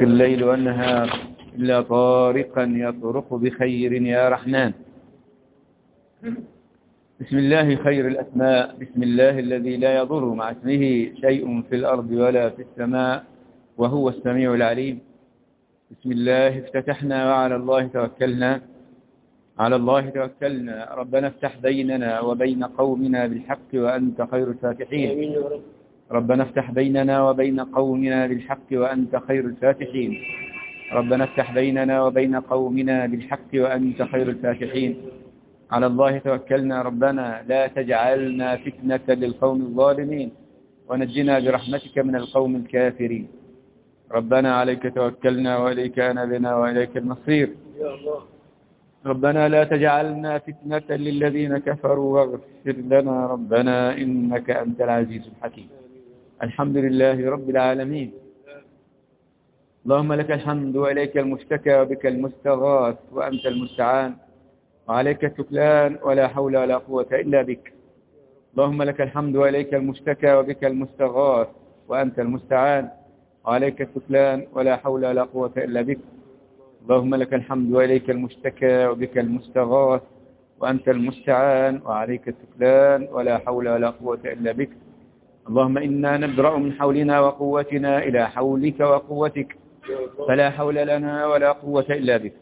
الليل والنهار إلا طارقا يطرق بخير يا رحمن. بسم الله خير الأسماء، بسم الله الذي لا يضر مع اسمه شيء في الأرض ولا في السماء وهو السميع العليم. بسم الله افتتحنا وعلى الله توكلنا، على الله توكلنا. ربنا افتح بيننا وبين قومنا بالحق وأنت خير الفاتحين. ربنا افتح بيننا وبين قومنا بالحق وأنت خير الفاتحين. ربنا افتح بيننا وبين قومنا بالحق وأنت خير الفاتحين. على الله توكلنا. ربنا لا تجعلنا فتنة للقوم الظالمين ونجنا برحمتك من القوم الكافرين. ربنا عليك توكلنا وإليك أنبنا وإليك المصير. ربنا لا تجعلنا فتنة للذين كفروا واغفر لنا ربنا إنك أنت العزيز الحكيم. الحمد لله رب العالمين. اللهم لك الحمد وإليك المشتكى وبك المستغاث وأنت المستعان وعليك التكلان ولا حول ولا قوة إلا بك. اللهم لك الحمد وإليك المشتكى وبك المستغاث وأنت المستعان وعليك التكلان ولا حول ولا قوة إلا بك. اللهم لك الحمد وإليك المشتكى وبك المستغاث وأنت المستعان وعليك التكلان ولا حول ولا قوة إلا بك. اللهم إنا نبرأ من حولنا وقوتنا إلى حولك وقوتك فلا حول لنا ولا قوة إلا بك.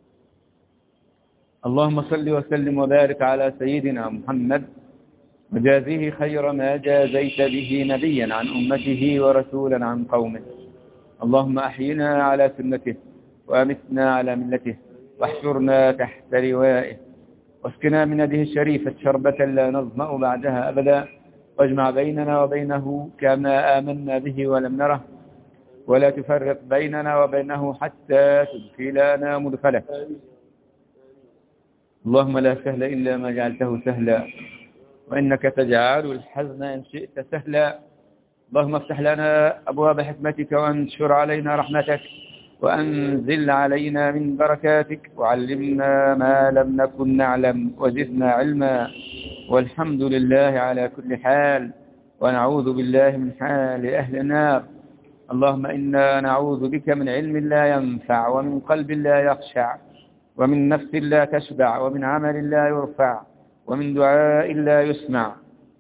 اللهم صل وسلم وبارك على سيدنا محمد وجازيه خير ما جازيت به نبيا عن أمته ورسولا عن قومه. اللهم أحينا على سنته وأمتنا على ملته واحشرنا تحت لوائه واسقنا من يده الشريفة شربة لا نظمأ بعدها أبدا واجمع بيننا وبينه كما آمنا به ولم نره ولا تفرق بيننا وبينه حتى تدخلنا مدخله. اللهم لا سهل إلا ما جعلته سهلا وإنك تجعل الحزن إن شئت سهلا. اللهم افتح لنا أبواب حكمتك وانشر علينا رحمتك وأنزل علينا من بركاتك وعلمنا ما لم نكن نعلم وزدنا علما. والحمد لله على كل حال ونعوذ بالله من حال أهل النار. اللهم إنا نعوذ بك من علم لا ينفع ومن قلب لا يخشع ومن نفس لا تشبع ومن عمل لا يرفع ومن دعاء لا يسمع.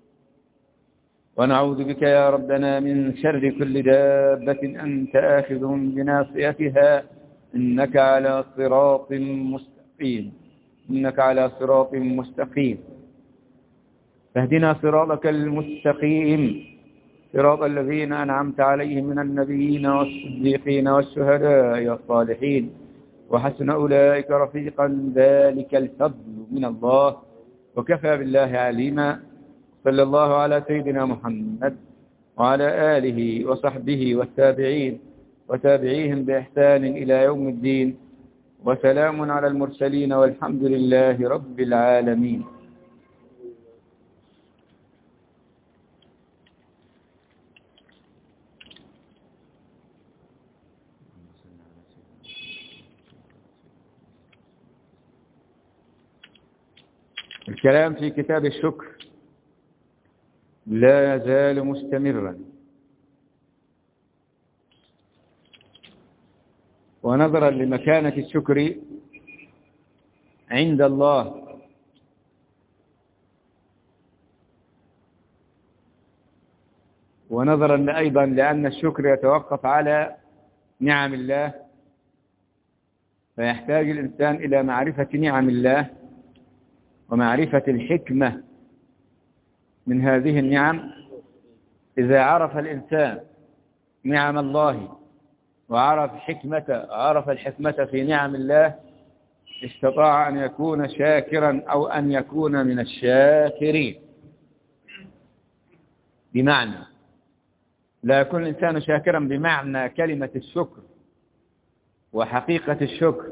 ونعوذ بك يا ربنا من شر كل دابة أنت آخذ بناصيتها إنك على صراط مستقيم. إنك على صراط مستقيم. فاهدنا صراطك المستقيم صراط الذين أنعمت عليهم من النبيين والصديقين والشهداء والصالحين وحسن أولئك رفيقا ذلك الفضل من الله وكفى بالله عليما. صلى الله على سيدنا محمد وعلى آله وصحبه والتابعين وتابعيهم بإحسان إلى يوم الدين وسلام على المرسلين والحمد لله رب العالمين. الكلام في كتاب الشكر لا يزال مستمرا، ونظرا لمكانة الشكر عند الله ونظرا أيضا لأن الشكر يتوقف على نعم الله فيحتاج الإنسان إلى معرفة نعم الله ومعرفة الحكمة من هذه النعم. إذا عرف الإنسان نعم الله وعرف الحكمة في نعم الله استطاع أن يكون شاكرا أو أن يكون من الشاكرين. بمعنى لا يكون الإنسان شاكرا بمعنى كلمة الشكر وحقيقة الشكر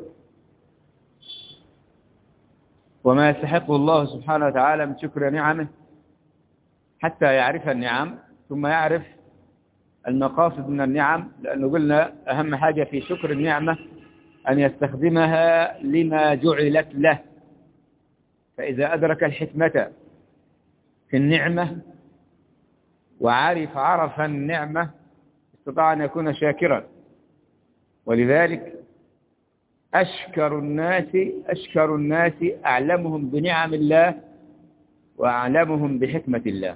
وما يستحقه الله سبحانه وتعالى من شكر نعمه حتى يعرف النعم ثم يعرف المقاصد من النعم. لأنه قلنا أهم حاجة في شكر النعمة أن يستخدمها لما جعلت له. فإذا أدرك الحكمة في النعمة وعرف النعمة استطاع أن يكون شاكرا. ولذلك أشكر الناس أعلمهم بنعم الله وأعلمهم بحكمة الله.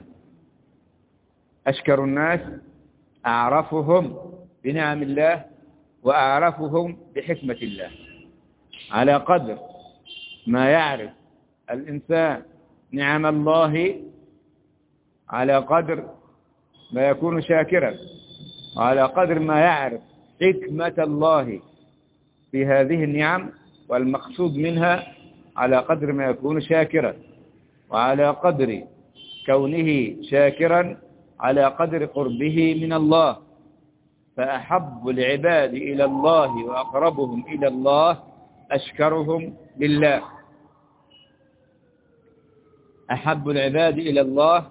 أشكر الناس أعرفهم بنعم الله وأعرفهم بحكمة الله. على قدر ما يعرف الإنسان نعم الله على قدر ما يكون شاكرا، وعلى قدر ما يعرف حكمة الله في هذه النعم والمقصود منها على قدر ما يكون شاكرا، وعلى قدر كونه شاكرا على قدر قربه من الله. فأحب العباد إلى الله وأقربهم إلى الله أشكرهم لله. أحب العباد إلى الله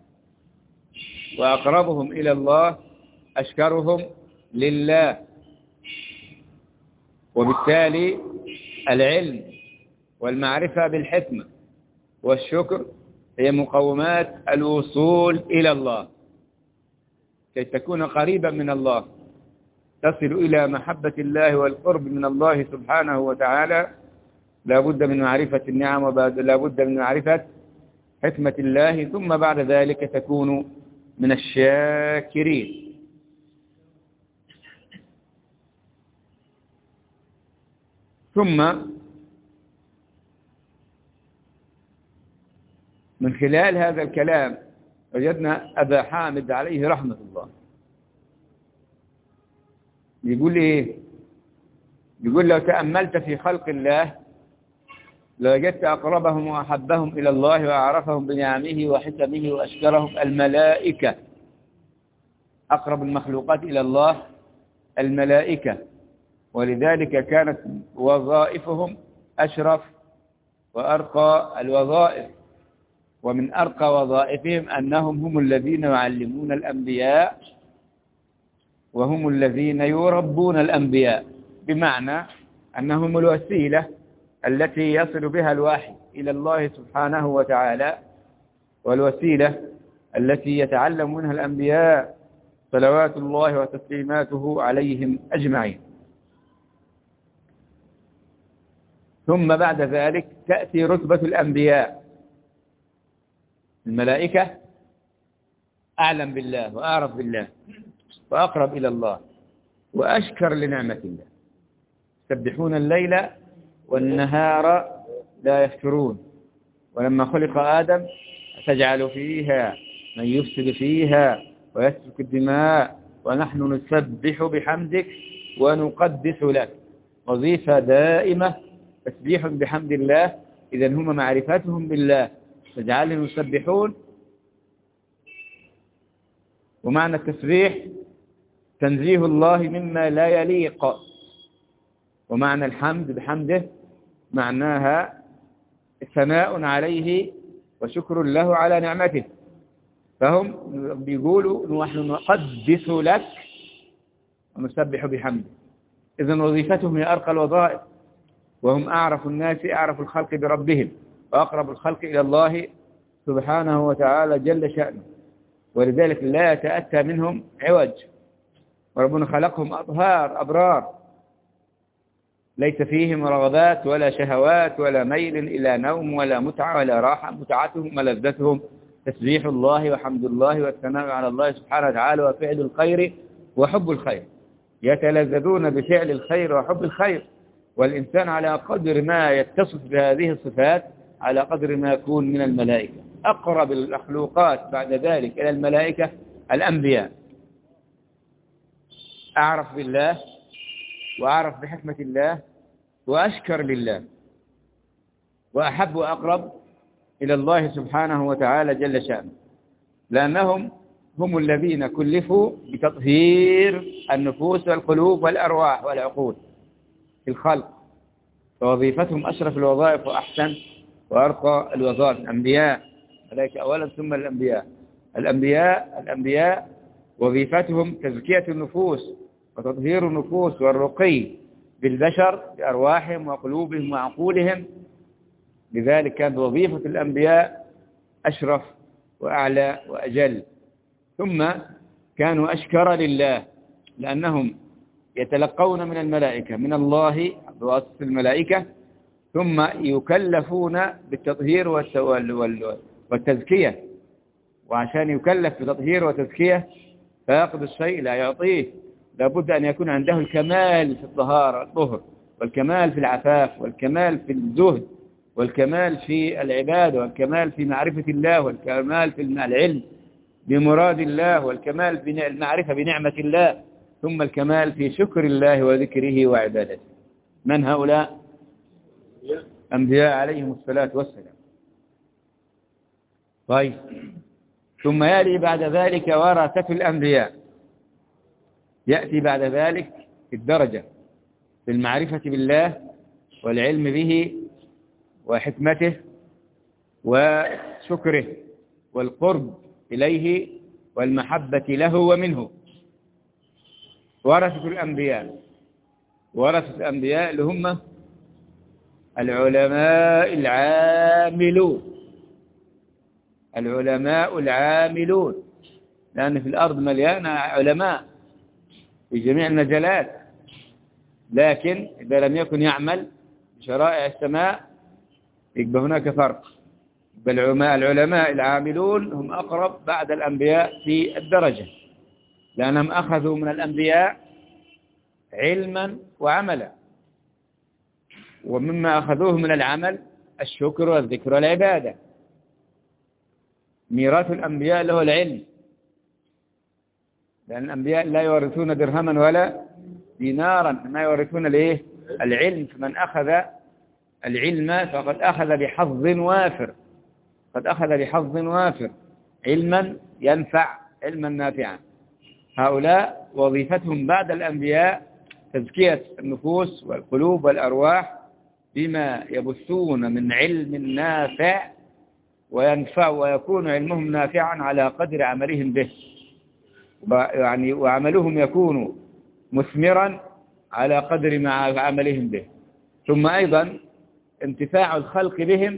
وأقربهم إلى الله أشكرهم لله. وبالتالي العلم والمعرفة بالحكمة والشكر هي مقومات الوصول إلى الله، كي تكون قريبا من الله، تصل إلى محبة الله والقرب من الله سبحانه وتعالى. لا بد من معرفة النعم ولا بد من معرفة حكمة الله، ثم بعد ذلك تكون من الشاكرين. ثم من خلال هذا الكلام وجدنا أبا حامد عليه رحمة الله يقول إيه؟ يقول لو تأملت في خلق الله لوجدت أقربهم وأحبهم إلى الله وأعرفهم بنعمه وحكمه وأشكرهم الملائكة. أقرب المخلوقات إلى الله الملائكة، ولذلك كانت وظائفهم أشرف وأرقى الوظائف. ومن أرقى وظائفهم أنهم هم الذين يعلمون الأنبياء وهم الذين يربون الأنبياء، بمعنى أنهم الوسيلة التي يصل بها الوحي إلى الله سبحانه وتعالى، والوسيلة التي يتعلم منها الأنبياء صلوات الله وتسليماته عليهم أجمعين. ثم بعد ذلك تأتي رتبة الأنبياء. الملائكة أعلم بالله وأعرف بالله وأقرب إلى الله وأشكر لنعمة الله، يسبحون الليل والنهار لا يفترون. ولما خلق آدم تجعل فيها من يفسد فيها ويسفك الدماء ونحن نسبح بحمدك ونقدس لك. وظيفة دائمة تسبيح بحمد الله. إذا هم معرفتهم بالله تجعلهم يسبحون. ومعنى التسبيح تنزيه الله مما لا يليق. ومعنى الحمد بحمده معناها ثناء عليه وشكر له على نعمته. فهم بيقولوا نحن نقدس لك ونسبح بحمده. إذن وظيفتهم هي أرقى الوظائف، وهم أعرف الناس أعرف الخلق بربهم وأقرب الخلق إلى الله سبحانه وتعالى جل شأنه. ولذلك لا يتأتى منهم عوج. وربنا خلقهم أطهار أبرار ليس فيهم رغبات ولا شهوات ولا ميل إلى نوم ولا متعة ولا راحة. متعتهم ولذتهم تسبيح الله وحمد الله والثناء على الله سبحانه وتعالى وفعل الخير وحب الخير. يتلذذون بفعل الخير وحب الخير. والإنسان على قدر ما يتصف بهذه الصفات على قدر ما يكون من الملائكة. أقرب المخلوقات بعد ذلك إلى الملائكة الأنبياء. أعرف بالله وأعرف بحكمة الله وأشكر لله وأحب وأقرب إلى الله سبحانه وتعالى جل شأنه، لأنهم هم الذين كلفوا بتطهير النفوس والقلوب والأرواح والعقول في الخلق. فوظيفتهم أشرف الوظائف وأحسن وأرقى الوظائف. الأنبياء ملائكة أولا ثم الأنبياء. الأنبياء وظيفتهم تزكية النفوس وتطهير النفوس والرقي بالبشر بأرواحهم وقلوبهم وعقولهم. لذلك كانت وظيفة الأنبياء أشرف وأعلى وأجل. ثم كانوا أشكر لله، لأنهم يتلقون من الملائكة من الله بواسطة الملائكة، ثم يكلفون بالتطهير والتزكية. وعشان يكلف بتطهير وتزكية فيأخذ الشيء لا يعطيه، لابد أن يكون عنده الكمال في الطهر، والكمال في العفاف، والكمال في الزهد، والكمال في العبادة، والكمال في معرفة الله، والكمال في العلم بمراد الله، والكمال في المعرفة بنعمة الله، ثم الكمال في شكر الله وذكره وعبادته. من هؤلاء؟ أنبياء عليهم الصلاة والسلام. طيب، ثم يأتي بعد ذلك ورثة الأنبياء، يأتي بعد ذلك في الدرجة في المعرفة بالله والعلم به وحكمته وشكره والقرب إليه والمحبة له ومنه. ورثة الأنبياء، ورثة الأنبياء اللي هم العلماء العاملون، العلماء العاملون، لأن في الأرض مليانة علماء في جميع المجالات، لكن إذا لم يكن يعمل بشرائع السماء يبقى هناك فرق. بل العلماء العاملون هم أقرب بعد الأنبياء في الدرجة، لأنهم أخذوا من الأنبياء علما وعملا، ومما أخذوه من العمل الشكر والذكر والعبادة. ميراث الأنبياء له العلم، لأن الأنبياء لا يورثون درهما ولا دينارا، ما يورثون الإيه؟ العلم. فمن أخذ العلم فقد أخذ بحظ وافر، قد أخذ بحظ وافر، علما ينفع، علما نافعا. هؤلاء وظيفتهم بعد الأنبياء تزكية النفوس والقلوب والأرواح بما يبثون من علم نافع وينفع، ويكون علمهم نافعا على قدر عملهم به، يعني وعملهم يكون مثمرا على قدر ما عملهم به. ثم أيضا انتفاع الخلق بهم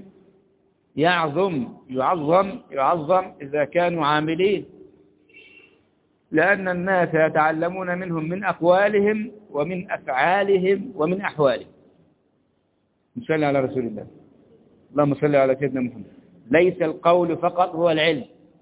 يعظم إذا كانوا عاملين، لأن الناس يتعلمون منهم من أقوالهم ومن أفعالهم ومن أحوالهم. نصلي على رسول الله، اللهم صل على سيدنا محمد. ليس القول فقط هو العلم،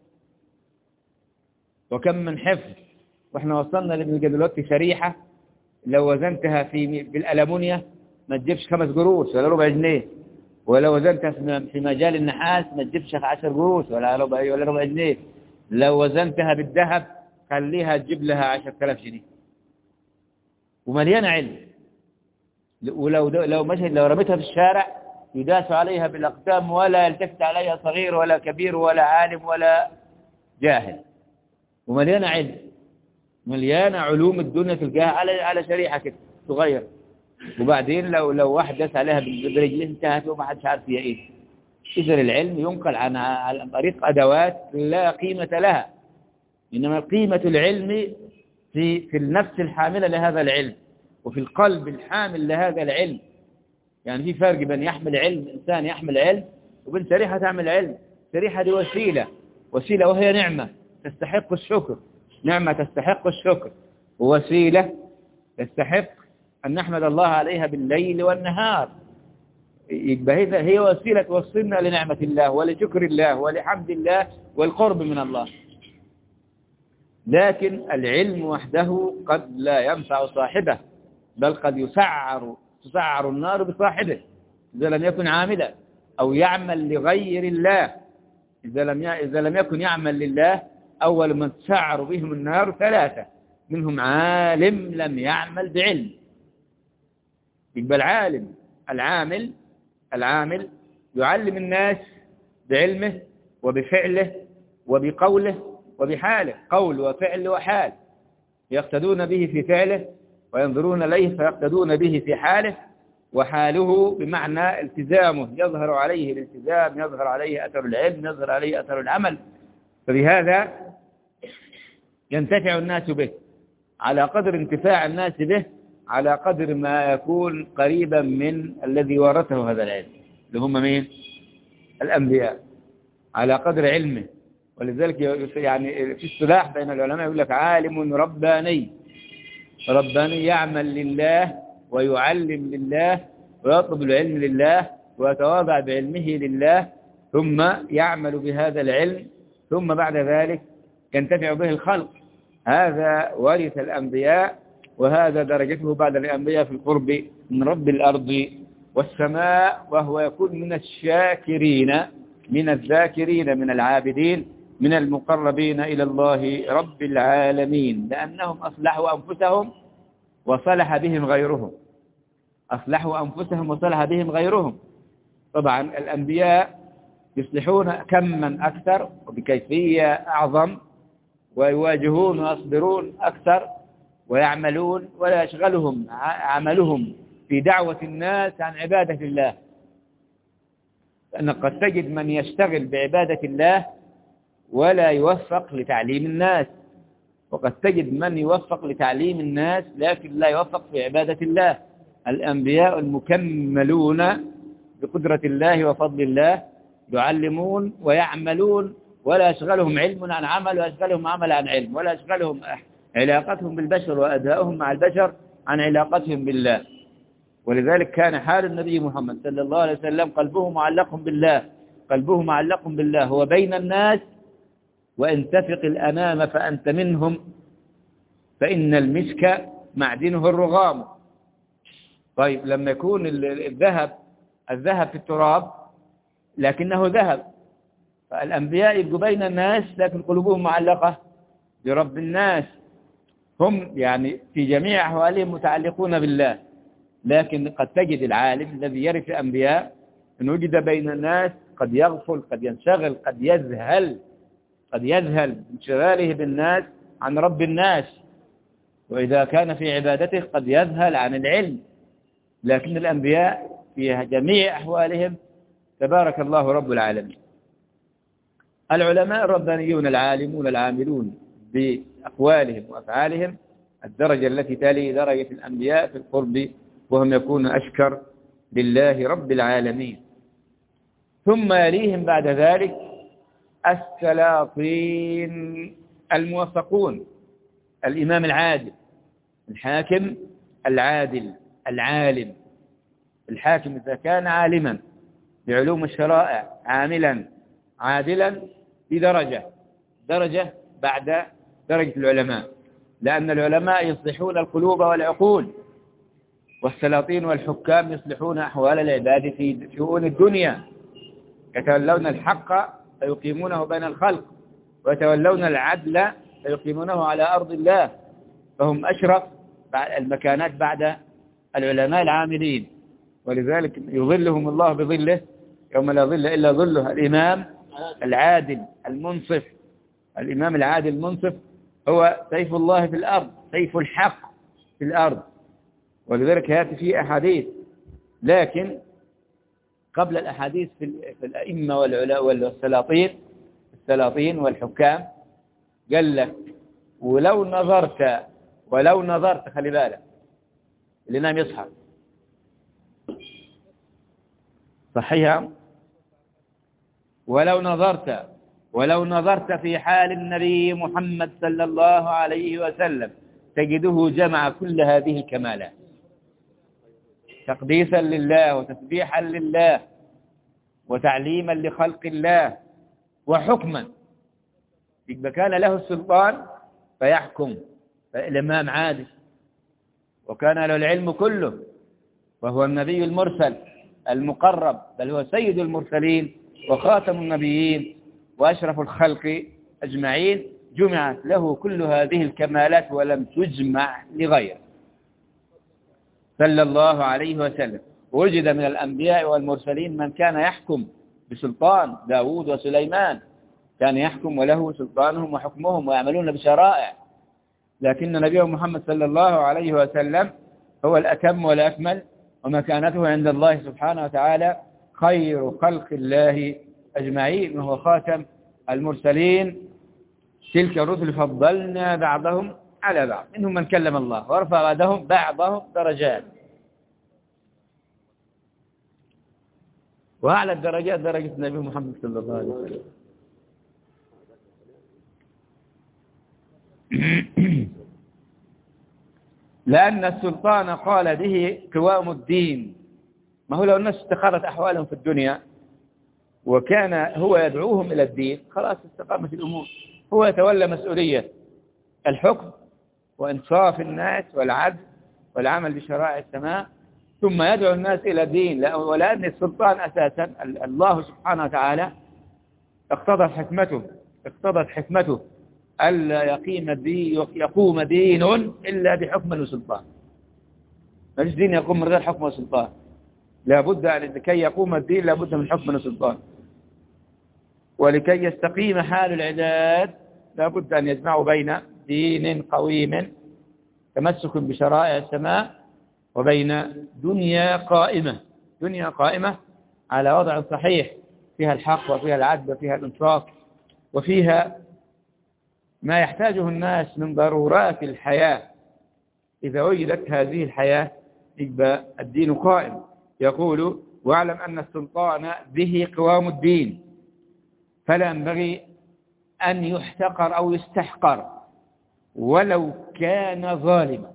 وكم من حفظ. واحنا وصلنا دلوقتي شريحة لو وزنتها بالألمونيا ما تجيبش 5 قروش ولا ربع جنيه، ولو وزنتها في مجال النحاس ما تجيبش 10 قروش ولا ربع جنيه، لو وزنتها بالذهب خليها تجيب لها 10,000 جنيه، ومليانة علم. ولو لو رميتها في الشارع يداس عليها بالأقدام ولا يلتفت عليها صغير ولا كبير ولا عالم ولا جاهل، ومليانة علم، مليانة علوم الدنيا تلقاها على شريحة كده صغير. وبعدين لو واحد داس عليها برجله انتهت وما حدش عارف هي ايه. إذن العلم ينقل عن طريق أدوات لا قيمة لها، إنما قيمة العلم في النفس الحاملة لهذا العلم، وفي القلب الحامل لهذا العلم. يعني في فرق بين يحمل علم، إنسان يحمل علم، وبين شريحة تعمل علم. شريحة دي وسيلة وهي نعمة تستحق الشكر، نعمة تستحق الشكر، ووسيلة تستحق أن نحمد الله عليها بالليل والنهار. يبقى هي وسيلة توصلنا لنعمة الله ولشكر الله ولحمد الله والقرب من الله. لكن العلم وحده قد لا ينفع صاحبه، بل قد تسعر النار بصاحبه إذا لم يكن عاملا أو يعمل لغير الله. إذا لم يكن يعمل لله، أول من تسعر بهم النار 3، منهم عالم لم يعمل بعلم. يبقى العامل يعلم الناس بعلمه وبفعله وبقوله وبحاله، قول وفعل وحال، يقتدون به في فعله وينظرون إليه فيقتدون به في حاله وحاله، بمعنى التزامه، يظهر عليه الالتزام، يظهر عليه أثر العلم، يظهر عليه أثر العمل. فبهذا ينتفع الناس به، على قدر انتفاع الناس به على قدر ما يكون قريبا من الذي ورثه هذا العلم، اللي هم مين؟ الأنبياء، على قدر علمه. ولذلك يعني في اصطلاح بين العلماء يقول لك عالم رباني، رباني يعمل لله ويعلم لله ويطلب العلم لله ويتواضع بعلمه لله، ثم يعمل بهذا العلم، ثم بعد ذلك ينتفع به الخلق. هذا ورث الأنبياء، وهذا درجته بعد الأنبياء في القرب من رب الأرض والسماء، وهو يكون من الشاكرين من الذاكرين من العابدين من المقربين إلى الله رب العالمين، لأنهم أصلحوا أنفسهم وصلح بهم غيرهم. أصلحوا أنفسهم وصلح بهم غيرهم. طبعا الأنبياء يصلحون كما أكثر وبكيفية أعظم، ويواجهون ويصبرون أكثر، ويعملون ولا يشغلهم عملهم في دعوة الناس عن عبادة الله. لأن قد تجد من يشتغل بعبادة الله ولا يوفق لتعليم الناس، وقد تجد من يوفق لتعليم الناس لكن لا يوفق في عبادة الله. الأنبياء المكملون بقدرة الله وفضل الله يعلمون ويعملون، ولا يشغلهم علم عن عمل، ولا يشغلهم عمل عن علم، ولا يشغلهم علاقتهم بالبشر وأداؤهم مع البشر عن علاقتهم بالله. ولذلك كان حال النبي محمد صلى الله عليه وسلم قلبه معلق بالله، قلبه معلق بالله، هو بين الناس، وإن تفق الأنام فأنت منهم، فإن المسك معدنه الرغام. طيب لما يكون الذهب في التراب لكنه ذهب، فالأنبياء يبقوا بين الناس لكن قلوبهم معلقة برب الناس. هم يعني في جميع أحوالهم متعلقون بالله، لكن قد تجد العالم الذي يرث الأنبياء إن وجد بين الناس قد يغفل، قد ينشغل، قد يذهل انشغاله بالناس عن رب الناس، وإذا كان في عبادته قد يذهل عن العلم. لكن الأنبياء في جميع أحوالهم تبارك الله رب العالمين. العلماء الربانيون العالمون العاملون بأقوالهم وأفعالهم الدرجة التي تلي درجة الأنبياء في القرب، وهم يكون أشكر لله رب العالمين. ثم يليهم بعد ذلك السلاطين الموفقون، الإمام العادل، الحاكم العادل العالم. الحاكم إذا كان عالما بعلوم الشرائع عاملا عادلا في درجة بعد درجة العلماء، لأن العلماء يصلحون القلوب والعقول، والسلاطين والحكام يصلحون أحوال العباد في شؤون الدنيا، يتولون الحق فيقيمونه بين الخلق، ويتولون العدل فيقيمونه على أرض الله، فهم أشرف المكانات بعد العلماء العاملين. ولذلك يظلهم الله بظله يوم لا ظل إلا ظله. الإمام العادل المنصف، الإمام العادل المنصف هو سيف الله في الأرض، سيف الحق في الأرض. ولذلك يأتي فيه أحاديث، لكن قبل الأحاديث في الأئمة والسلاطين والحكام قال لك ولو نظرت خلي بالك اللي نام يصحى صحيها، ولو نظرت في حال النبي محمد صلى الله عليه وسلم تجده جمع كل هذه الكمالات تقديسا لله وتسبيحا لله وتعليما لخلق الله وحكما. إذا كان له السلطان فيحكم، فالإمام عادل، وكان له العلم كله، وهو النبي المرسل المقرب، بل هو سيد المرسلين وخاتم النبيين وأشرف الخلق أجمعين. جمعت له كل هذه الكمالات ولم تجمع لغيره صلى الله عليه وسلم. وجد من الأنبياء والمرسلين من كان يحكم بسلطان، داود وسليمان كان يحكم وله سلطانهم وحكمهم ويعملون بشرائع، لكن نبيه محمد صلى الله عليه وسلم هو الأتم والأكمل، ومكانته عند الله سبحانه وتعالى خير خلق الله أجمعين، وهو خاتم المرسلين. تلك الرسل فضلنا بعضهم على بعض، منهم من كلم الله ورفع بعضهم درجات، وأعلى الدرجات درجة النبي محمد صلى الله عليه وسلم. لأن السلطان قال به قوام الدين. ما هو لو الناس استقرت أحوالهم في الدنيا وكان هو يدعوهم إلى الدين خلاص استقامت الأمور. هو يتولى مسؤولية الحكم وإنصاف الناس والعدل والعمل بشرائع السماء، ثم يدعو الناس إلى الدين. ولأن السلطان أساسا الله سبحانه وتعالى اقتضت حكمته ألا يقوم دين إلا بحكم وسلطان. ما فيش دين يقوم من غير حكم وسلطان. لابد أن لكي يقوم الدين لابد من حكم وسلطان، ولكي يستقيم حال العباد لابد أن يجمعوا بين دين قويم تمسك بشرائع السماء وبين دنيا قائمة على وضع صحيح فيها الحق وفيها العدل وفيها الإنصاف وفيها ما يحتاجه الناس من ضرورات الحياة. إذا وجدت هذه الحياة يبقى الدين قائم. يقول: واعلم أن السلطان به قوام الدين فلا ينبغي أن يحتقر أو يستحقر ولو كان ظالما.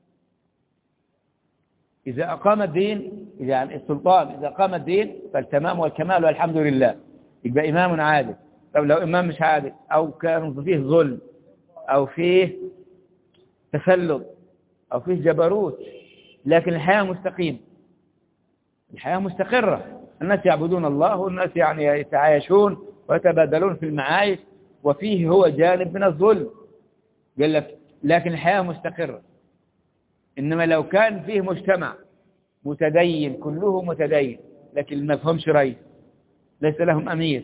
إذا أقام الدين، يعني السلطان إذا أقام الدين فالتمام والكمال والحمد لله، يبقى إمام عادل. طب لو إمام مش عادل أو كان فيه ظلم أو فيه تسلط أو فيه جبروت، لكن الحياة مستقيمة، الحياة مستقرة، الناس يعبدون الله والناس يعني يتعايشون ويتبادلون في المعايش، وفيه هو جانب من الظلم قال لك، لكن الحياة مستقرة. إنما لو كان فيه مجتمع متدين كله متدين لكن ما فهمش رئيس، ليس لهم أمير،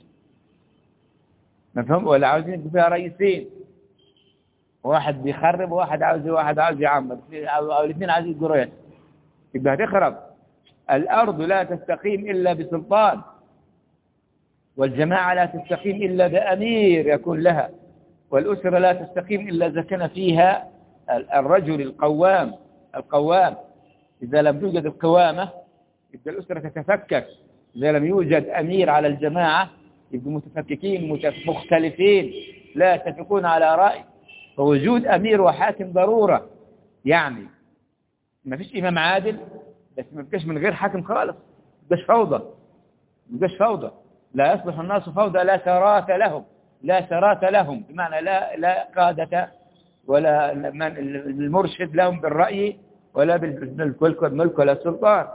ما فهم، ولا عاوزين فيها رئيسين، واحد بيخرب وواحد عاوز يعمر، أو الاثنين عايزين يجروا، يبقى هتخرب. الأرض لا تستقيم إلا بسلطان، والجماعة لا تستقيم إلا بأمير يكون لها، والأسرة لا تستقيم إلا إذا كان فيها الرجل القوام. إذا لم توجد القوامة يبقى الأسرة تتفكك. إذا لم يوجد أمير على الجماعة يبقوا متفككين مختلفين لا يتفقون على رأي. فوجود أمير وحاكم ضرورة. يعني ما فيش إمام عادل بس ما فيش من غير حاكم خالص، مش فوضى. لا يصلح الناس فوضى لا ثرات لهم بمعنى لا قادة ولا المرشد لهم بالرأي ولا بالملك ولا السلطان.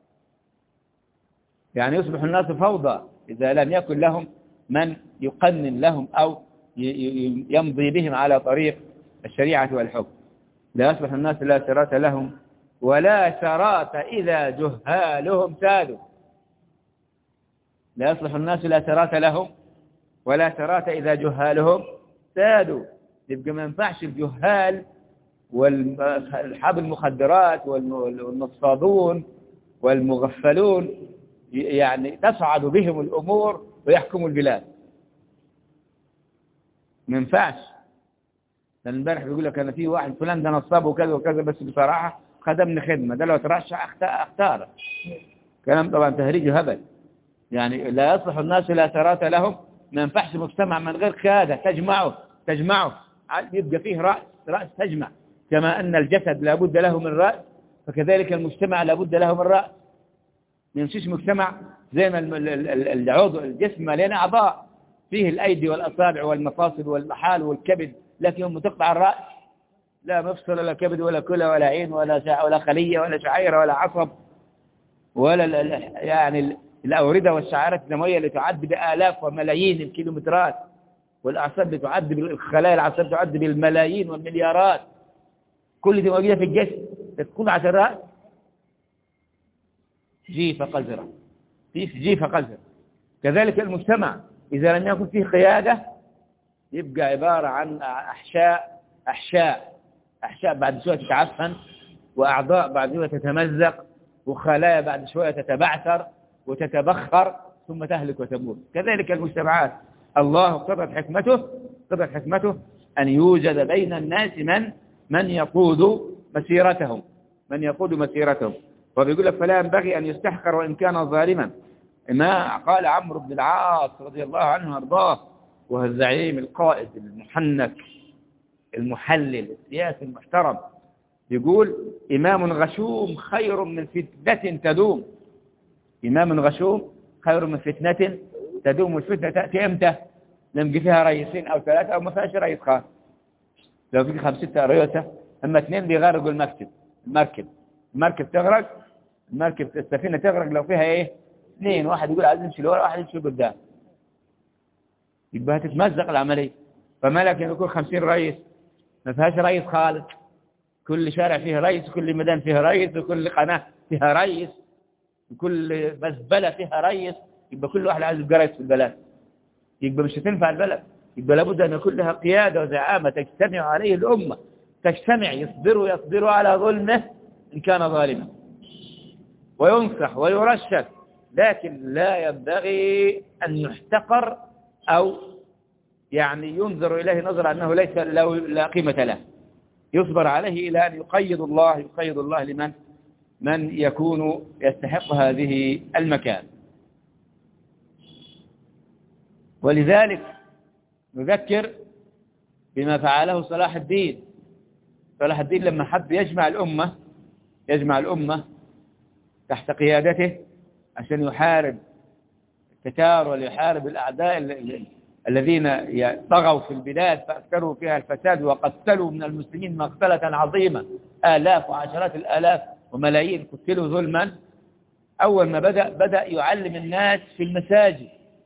يعني يصبح الناس فوضى إذا لم يكن لهم من يقنن لهم أو يمضي بهم على طريق الشريعة والحكم. لا يصبح الناس لا ثرات لهم ولا ثرات إذا جهالهم سادوا. لا يصلح الناس لا ثرات لهم ولا ثرات إذا جهالهم سادوا. يبقى ما ينفعش الجهال والأصحاب المخدرات والنصابون والمغفلون يعني تصعد بهم الأمور ويحكموا البلاد. ما ينفعش. لأن امبارح بيقول لك أنا في واحد فلان ده نصاب وكذا وكذا، بس بصراحة خدمني خدمة، ده لو ترشح أختاره. كلام طبعا تهريج هبل. يعني لا يصلح الناس لا ثرات لهم. ما ينفعش مجتمع من غير قادة تجمعه يبقى فيه رأس تجمع. كما أن الجسد لابد له من رأس فكذلك المجتمع لابد له من رأس. ما يمشيش مجتمع زي ما العضو الجسم مليان أعضاء، فيه الأيدي والأصابع والمفاصل والمحال والكبد، لكن يوم تقطع الرأس لا مفصل ولا كبد ولا كلى ولا عين ولا خلية ولا شعيرة ولا عصب ولا يعني الأوردة والشعيرات الدموية اللي تعد بآلاف وملايين الكيلومترات، والأعصاب اللي تعد بالخلايا العصب تعد بالملايين والمليارات، كل دي موجودة في الجسم. تكون على الرأس جيفة قذرة. كذلك المجتمع إذا لم يكن فيه قيادة يبقى عبارة عن أحشاء بعد شوية تتعفن، وأعضاء بعد شوية تتمزق، وخلايا بعد شوية تتبعثر وتتبخر ثم تهلك وتموت. كذلك المجتمعات الله اقتضت حكمته أن يوجد بين الناس من يقود مسيرتهم. وبيقول لك فلا ينبغي أن يستحقر وإن كان ظالما. ما قال عمرو بن العاص رضي الله عنه وارضاه، وهو الزعيم القائد المحنك المحلل السياسي المحترم يقول إمام غشوم خير من فتنة تدوم. إمام غشوم خير من فتنة تدوم. والفتنة تأتي إمتى؟ لما يجي فيها رئيسين أو ثلاثة أو ما فيهاش رئيس خالص. لو في 5 6 رئيسة، أما 2 بيغرقوا المركب تغرق، السفينة تغرق لو فيها إيه 2، واحد يقول عايز يمشي لورا، واحد يمشي قدام، يبقى هتتمزق العملية. فما لك يكون 50 رئيس ما فيهاش رئيس خالص، كل شارع فيه رئيس، وكل ميدان فيه رئيس، وكل قناة فيها رئيس، وكل مزبلة فيها رئيس، يبقى كل واحد عايز يبقى رئيس في البلد، يبقى مش هتنفع البلد. يبقى لابد أن يكون لها قيادة وزعامة تجتمع عليه الأمة، تجتمع يصبروا على ظلمه إن كان ظالما، وينصح ويرشد، لكن لا ينبغي أن يحتقر أو يعني ينظر إليه نظرة أنه ليس لا قيمة له. يصبر عليه إلى أن يقيد الله لمن يكون يستحق هذه المكان. ولذلك نذكر بما فعله صلاح الدين لما حب يجمع الأمة تحت قيادته عشان يحارب التتار ويحارب الأعداء الذين طغوا في البلاد فأكثروا فيها الفساد وقتلوا من المسلمين مقتلة عظيمة، آلاف وعشرات الآلاف وملايين قتلوا ظلما. أول ما بدأ يعلم الناس في المساجد،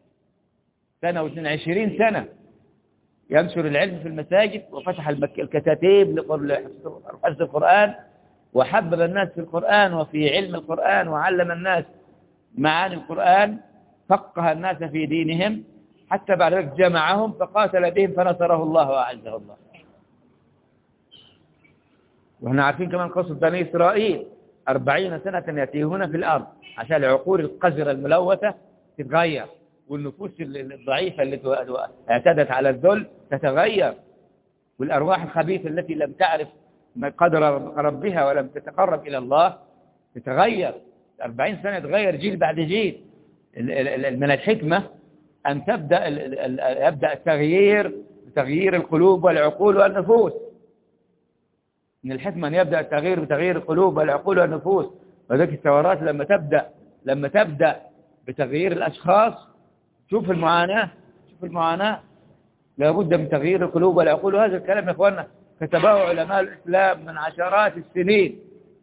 22 سنة ينشر العلم في المساجد، وفتح الكتاتيب لحفظ القرآن، وحبب الناس في القرآن وفي علم القرآن، وعلم الناس معاني القرآن، فقه الناس في دينهم، حتى بعد ذلك جمعهم فقاتل بهم فنصره الله وأعزه الله. وإحنا عارفين كمان قصة بني إسرائيل 40 سنة يتيهون في الأرض عشان العقول القذرة الملوثة تتغير، والنفوس الضعيفة التي اعتادت على الذل تتغير، والأرواح الخبيثة التي لم تعرف قدر ربها ولم تتقرب إلى الله تتغير. 40 سنة يتغير جيل بعد جيل. من الحكمة أن يبدأ تغيير القلوب والعقول والنفوس. من الحكمة أن يبدأ التغيير بتغيير القلوب والعقول والنفوس. وذلك الثورات لما تبدأ بتغيير الأشخاص، شوف المعاناة لابد من تغيير القلوب والعقول. وهذا الكلام يا إخواننا كتبه علماء الإسلام من عشرات السنين،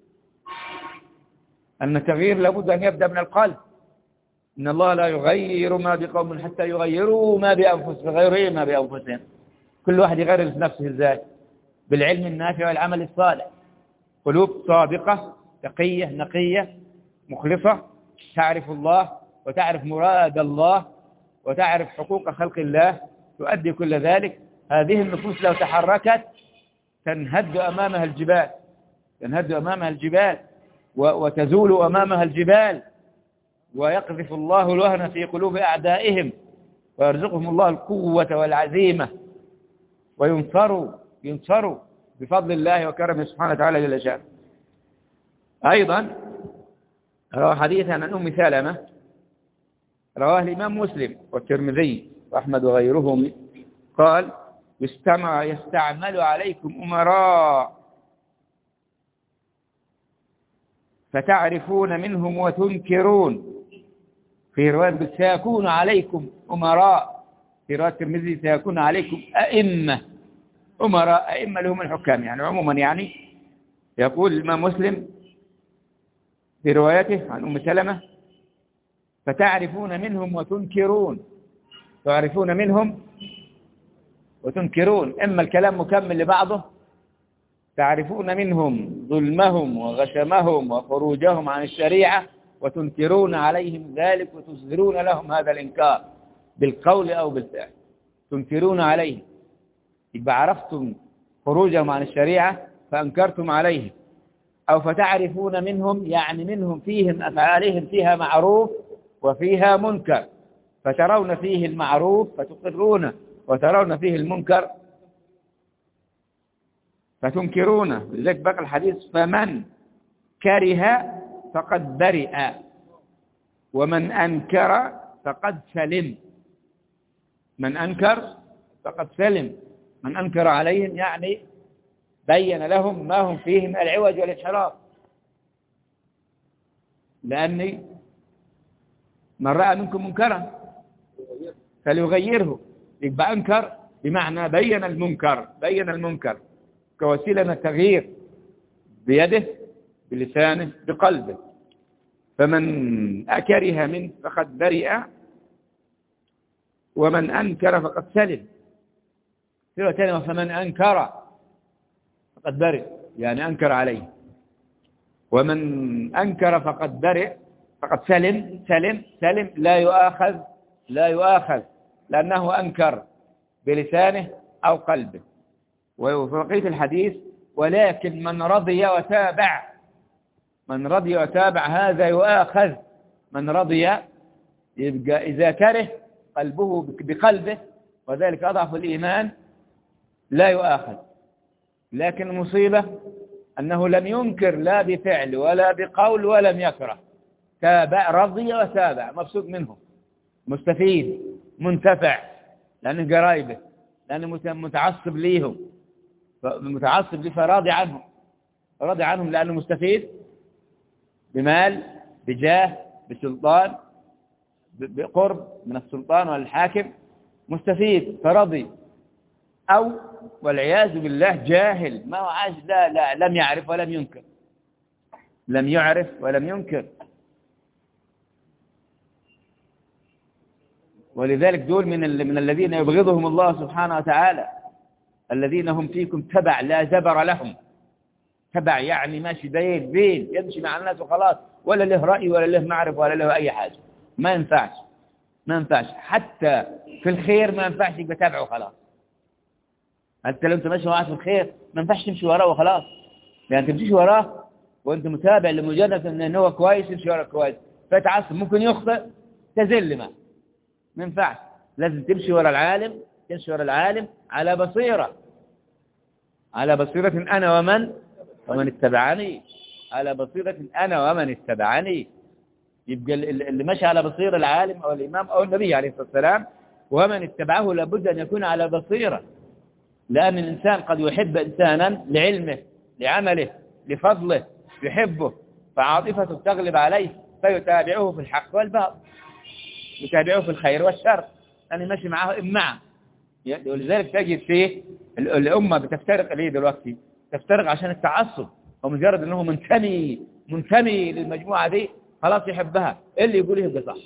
أن التغيير لابد أن يبدأ من القلب. إن الله لا يغير ما بقوم حتى يغيروا ما بأنفسهم. كل واحد يغير نفسه إزاي؟ بالعلم النافع والعمل الصالح. قلوب صادقة تقية نقية مخلصة تعرف الله وتعرف مراد الله وتعرف حقوق خلق الله، تؤدي كل ذلك. هذه النفوس لو تحركت تنهد أمامها الجبال وتزول أمامها الجبال، ويقذف الله الوهن في قلوب أعدائهم، ويرزقهم الله القوة والعزيمة، وينصروا بفضل الله وكرمه سبحانه وتعالى جل شأنه. أيضا روى حديثا عن أم سلمة رواه الإمام مسلم والترمذي وأحمد وغيرهم قال: يستعمل عليكم أمراء فتعرفون منهم وتنكرون. في رواية سيكون عليكم أمراء، في رواية الترمذي سيكون عليكم أئمة. أمراء أئمة لهم الحكام، يعني عموما. يعني يقول الإمام مسلم في روايته عن أم سلمة: فتعرفون منهم وتنكرون. تعرفون منهم وتنكرون، إما الكلام مكمل لبعضه، تعرفون منهم ظلمهم وغشمهم وخروجهم عن الشريعة، وتنكرون عليهم ذلك وتظهرون لهم هذا الإنكار بالقول أو بالفعل. تنكرون عليهم، يبقى عرفتم خروجهم عن الشريعة فأنكرتم عليهم. أو فتعرفون منهم، يعني منهم فيهم أفعالهم فيها معروف وفيها منكر، فترون فيه المعروف فتقرونه، وترون فيه المنكر فتنكرونه. لذلك بقى الحديث: فمن كره فقد برئ ومن أنكر فقد سلم. من أنكر فقد سلم. من أنكر عليهم يعني بين لهم ما هم فيه من العوج والانحراف. لأني من رأى منكم منكرا فليغيره، يبقى أنكر بمعنى بين المنكر كوسيلة من التغيير بيده بلسانه بقلبه. فمن أكره منه فقد برئ ومن أنكر فقد سلم. سورة كلمة فمن أنكر فقد برئ يعني أنكر عليه، ومن أنكر فقد برئ فقد سلم لا يؤاخذ لأنه أنكر بلسانه أو قلبه. وفي بقية الحديث ولكن من رضي وتابع هذا يؤاخذ. من رضي يبقى إذا كره قلبه بقلبه وذلك أضعف الإيمان لا يؤاخذ. لكن المصيبة أنه لم ينكر لا بفعل ولا بقول ولم يكره، تابع رضي وتابع مبسوط منه مستفيد منتفع لأنه قرايبه لأنه متعصب ليهم متعصب ليه فراضي عنهم لأنه مستفيد بمال بجاه بسلطان بقرب من السلطان والحاكم مستفيد فرضي. أو والعياذ بالله جاهل ما هو عاش لا لم يعرف ولم ينكر. ولذلك دول من الذين يبغضهم الله سبحانه وتعالى، الذين هم فيكم تبع لا زبر لهم. تبع يعني ماشي بين يمشي مع الناس وخلاص، ولا له رأي ولا له معرفة ولا له أي حاجة. ما ينفعش حتى في الخير ما ينفعش يبقى تابعه خلاص. حتى لو انت ماشي معاه في الخير ما ينفعش تمشي وراه وخلاص، يعني تمشيش وراه وانت متابع لمجرد ان هو كويس تمشي وراه كويس، فتعصب ممكن يخطئ تزل ما ينفعش. لازم تمشي ورا العالم على بصيرة أنا ومن اتبعني، على بصيرة أنا ومن اتبعني. يبقى اللي ماشي على بصيرة العالم أو الإمام أو النبي عليه الصلاة والسلام ومن اتبعه لابد أن يكون على بصيرة. لأن الإنسان قد يحب إنسانا لعلمه لعمله لفضله يحبه فعاطفته تغلب عليه فيتابعه في الحق والباطل، يتابعه في الخير والشر، يعني ماشي معه معه. ولذلك تجد فيه الأمة بتفترق ليه دلوقتي؟ تفترق عشان التعصب، ومجرد أنه منتمي للمجموعة دي خلاص يحبها، اللي يقوله يبقى صح.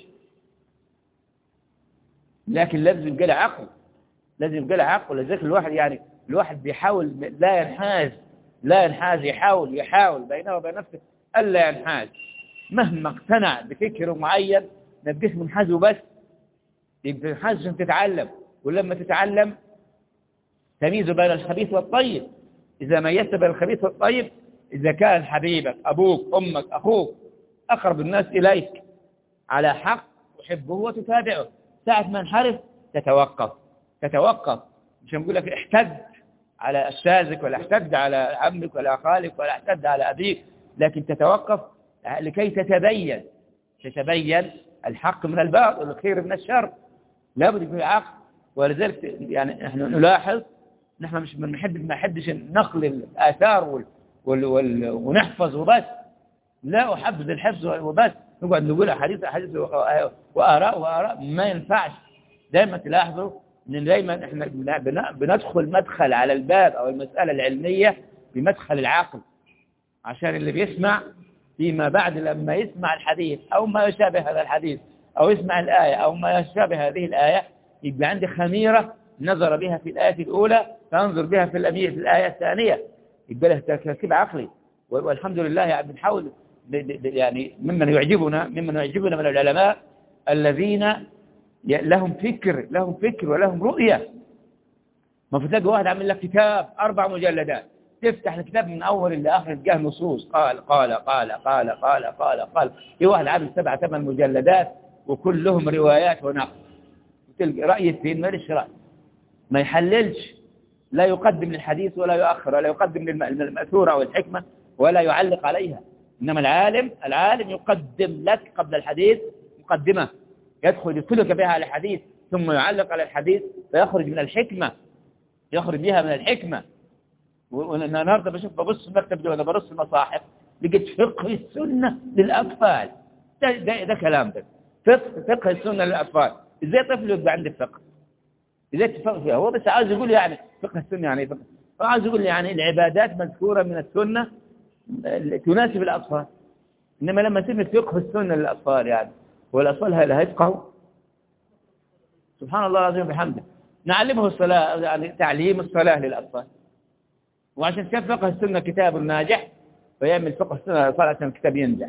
لكن لازم يبقى له عقل، لذلك الواحد بيحاول لا ينحاز يحاول بينه وبين نفسه ألا ينحاز. مهما اقتنع بفكر معين ما تبقاش منحاز وبس، يبقى تنحاز عشان تتعلم، ولما تتعلم تميز بين الخبيث والطيب. إذا ميزت بين الخبيث والطيب، إذا كان حبيبك أبوك أمك أخوك أقرب الناس إليك على حق تحبه وتتابعه، ساعة ما انحرف تتوقف. مش هنقول لك احتد على أستاذك ولا احتد على عمك ولا خالك ولا احتد على أبيك، لكن تتوقف لكي تتبين الحق من الباطل والخير من الشر. لابد يكون عقل. ولذلك يعني نحن نلاحظ نحن مش ما نحبش نقل الآثار ونحفظ وبس، لا أحبذ الحفظ وبس نقعد نقول حديث وآراء ما ينفعش. دائما تلاحظوا ان دائما احنا بندخل مدخل على الباب او المسألة العلمية بمدخل العقل، عشان اللي بيسمع فيما بعد لما يسمع الحديث او ما يشابه هذا الحديث او يسمع الآية او ما يشابه هذه الآية يبقى عندي خميرة نظر بها في الآية الأولى فانظر بها في الآية الثانية، يبقى له تركيب عقلي. والحمد لله يعني بنحاول يعني ممن يعجبنا من العلماء الذين لهم فكر ولهم رؤية. ما فتلاقي واحد عامل لك كتاب 4 مجلدات، تفتح الكتاب من أول لآخر تلقاه نصوص قال. في واحد عامل 7 8 مجلدات وكلهم روايات ونقل، تلقى رأي الدين مالش رأي، ما يحللش، لا يقدم للحديث ولا يؤخر، ولا يقدم للمأثورة أو الحكمة ولا يعلق عليها. إنما العالم يقدم لك قبل الحديث مقدمة يدخلك بها على الحديث ثم يعلق على الحديث فيخرج بها من الحكمة. وانا النهارده ببص في المكتب ده وانا برص المصاحف، لقيت فقه السنه للاطفال. ده كلام ده. فقه السنه للاطفال. ازاي طفل يبقى عنده فقه؟ ازاي تفقه فيها؟ هو بس عاوز يقول يعني فقه السنه يعني فقه، هو عاوز يقول يعني العبادات مذكوره من السنه تناسب الاطفال. انما لما تسمي فقه السنه للاطفال يعني والاطفال هل هيفقهوا؟ سبحان الله العظيم وبحمده. نعلمه الصلاه، يعني تعليم الصلاه للاطفال. وعشان كيف فقه السنه كتاب ناجح، فيعمل فقه السنه للاطفال عشان الكتاب ينجح.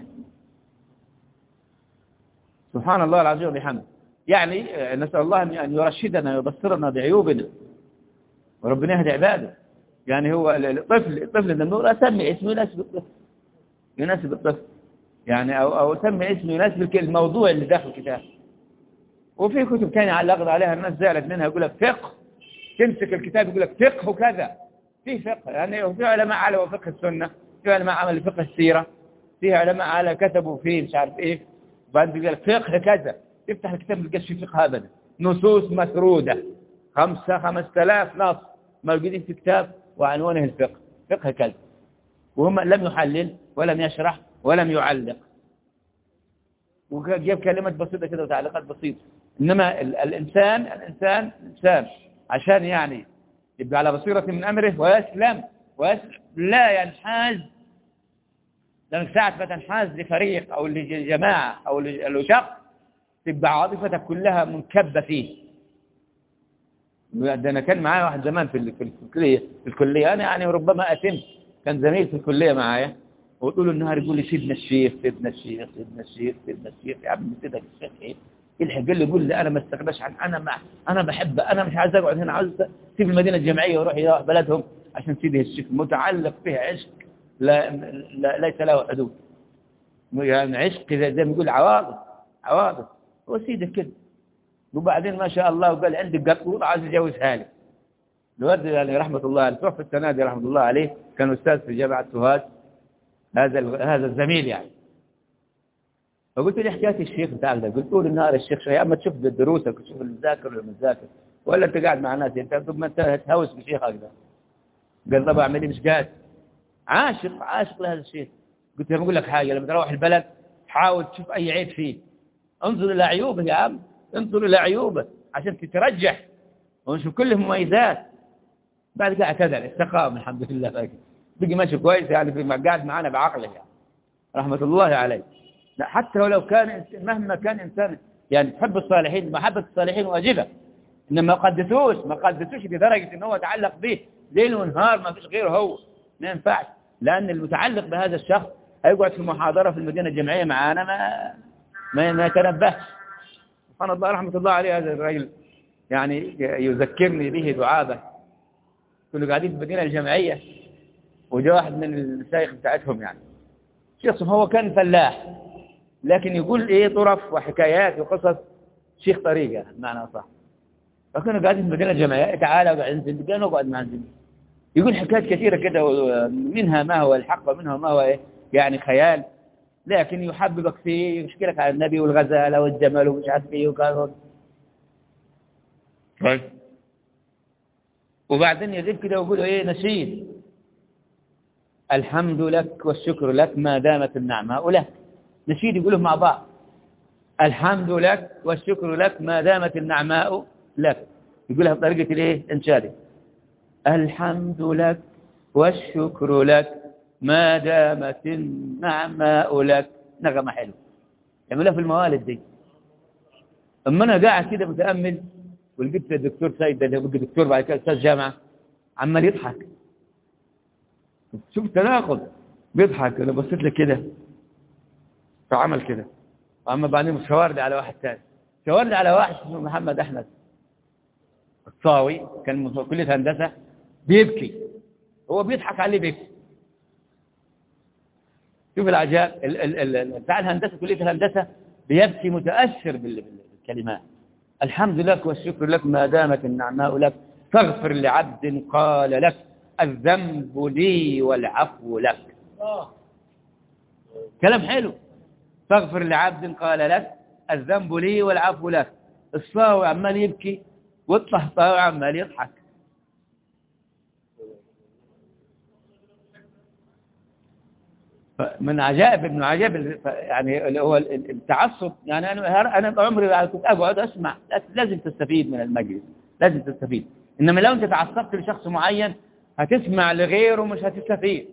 سبحان الله العظيم وبحمده. يعني نسال الله ان يرشدنا ويبصرنا بعيوبنا، وربنا يهدي عباده. يعني هو الطفل لما نقول اسمي اسمه يناسب الطفل، يعني او اسمي اسمه يناسب الموضوع اللي داخل الكتاب. وفي كتب كان علقت عليها الناس زعلت منها، يقول لك فقه، تمسك الكتاب يقول لك فقه وكذا. في فقه يعني، في علماء على فقه السنه، في علماء عملوا فقه السيره، في علماء على كتبوا فيه مش عارف ايه، وبعدين يقول لك فقه كذا. تفتح الكتاب ما تلقاش فيه فقه ابدا، نصوص مسروده 5000 نص موجودين في كتاب وعنوانه الفقه، فقه كذا، وهم لم يحلل ولم يشرح ولم يعلق، وجاب كلمات بسيطة كده وتعليقات بسيطة. إنما الإنسان عشان يعني يبقى على بصيرة من أمره ويسلم لا ينحاز، لأنك ساعة ما تنحاز لفريق أو لجماعة أو لشخص تبقى عاطفتك كلها منكبة فيه. ده أنا كان معايا واحد زمان في الكلية أنا يعني ربما أتم، كان زميل في الكلية معايا، وطول النهار يقول لي سيدنا الشيخ سيدنا الشيخ سيدنا الشيخ سيدنا الشيخ. يا عم سيدك الشيخ ايه؟ يلحق قال لي يقول لي انا ما استغناش عن انا بحب، انا مش عايز اقعد هنا، عاوز اسيب المدينه الجامعيه واروح بلدهم عشان سيدي الشيخ متعلق فيها عشق ليس له حدود، يعني عشق زي ما يقول عواطف. هو سيدك كده. وبعدين ما شاء الله وقال عندي قطوط عايز اجوزها لي. الوالد يعني رحمه الله عليه توفى السنه دي رحمه الله عليه، كان استاذ في جامعه سوهاج، هذا الزميل يعني. فقلت له حكايه الشيخ بتاعك ده؟ قلت له النهار الشيخ شويه، اما تشوف دروسك وتشوف المذاكر ولا المذاكر، ولا انت قاعد مع ناس انت ما انت هتهوس بشيخك ده. قال طب اعمل ايه؟ مش قادر، عاشق لهذا الشيخ. قلت له بقول لك حاجه، لما تروح البلد حاول تشوف اي عيب فيه، انظر الى عيوبه يا عم، انظر الى عيوبه عشان تترجح، ونشوف كله مميزات. بعد كده اعتذر استقام الحمد لله، بقي ماشي كويس يعني، قاعد معانا بعقله يعني رحمه الله عليه. لا حتى لو كان مهما كان إنسان يعني تحب الصالحين، محبة الصالحين واجبة، إنما ما قدسوش لدرجة إن هو يتعلق به ليل ونهار ما فيش غيره هو، ما ينفعش. لأن المتعلق بهذا الشخص هيقعد في محاضرة في المدينة الجامعية معانا ما يتنبهش. سبحان الله رحمة الله عليه هذا الرجل، يعني يذكرني به دعابة. كنا قاعدين في المدينة الجامعية وجاء واحد من المشايخ بتاعتهم يعني شيخ، هو كان فلاح لكن يقول ايه طرف وحكايات وقصص شيخ طريقة بمعنى صح. فكنا قاعدين في المدينة الجامعية، تعالى اقعد ننزل، قال نقعد مع الزميل، يقول حكايات كثيرة كده، منها ما هو الحق ومنها ما هو إيه يعني خيال، لكن يحببك فيه، يشكي لك على النبي والغزالة والجمل ومش عارف ايه وكذا. طيب وبعدين يجيب كده ويقول ايه نشيد: الحمد لك والشكر لك ما دامت النعماء لك. نشيد يقولوا مع بعض: الحمد لك والشكر لك ما دامت النعماء لك. يقولها بطريقة الايه انشادي: الحمد لك والشكر لك ما دامت النعماء لك. نغمة حلوة يعملها في الموالد دي. اما انا قاعد كده متأمل ولقيت الدكتور سيد ده بقى دكتور بعد كده استاذ جامعة عمال يضحك، شوف تناقض، بيضحك. انا بصيت له كده فعمل كده، اما بعدين شاور لي على واحد ثاني، شاور لي على واحد اسمه محمد احمد الصاوي، كان في كليه هندسه، بيبكي، هو بيضحك عليه بيبكي. شوف العجاب، بتاع الهندسه كليه الهندسه بيبكي متاثر بالكلمات: الحمد لك والشكر لك ما دامت النعماء لك، فاغفر لعبد قال لك الذنب لي والعفو لك. كلام حلو، فاغفر لعبد قال لك الذنب لي والعفو لك. الصاوي عمال يبكي والطهطاوي عمال يضحك. من عجائب ابن عجائب يعني اللي هو التعصب. يعني أنا عمري كنت أقعد أسمع، لازم تستفيد من المجلس، لازم تستفيد. إنما لو أنت تعصبت لشخص معين هتسمع لغيره مش هتستفيد.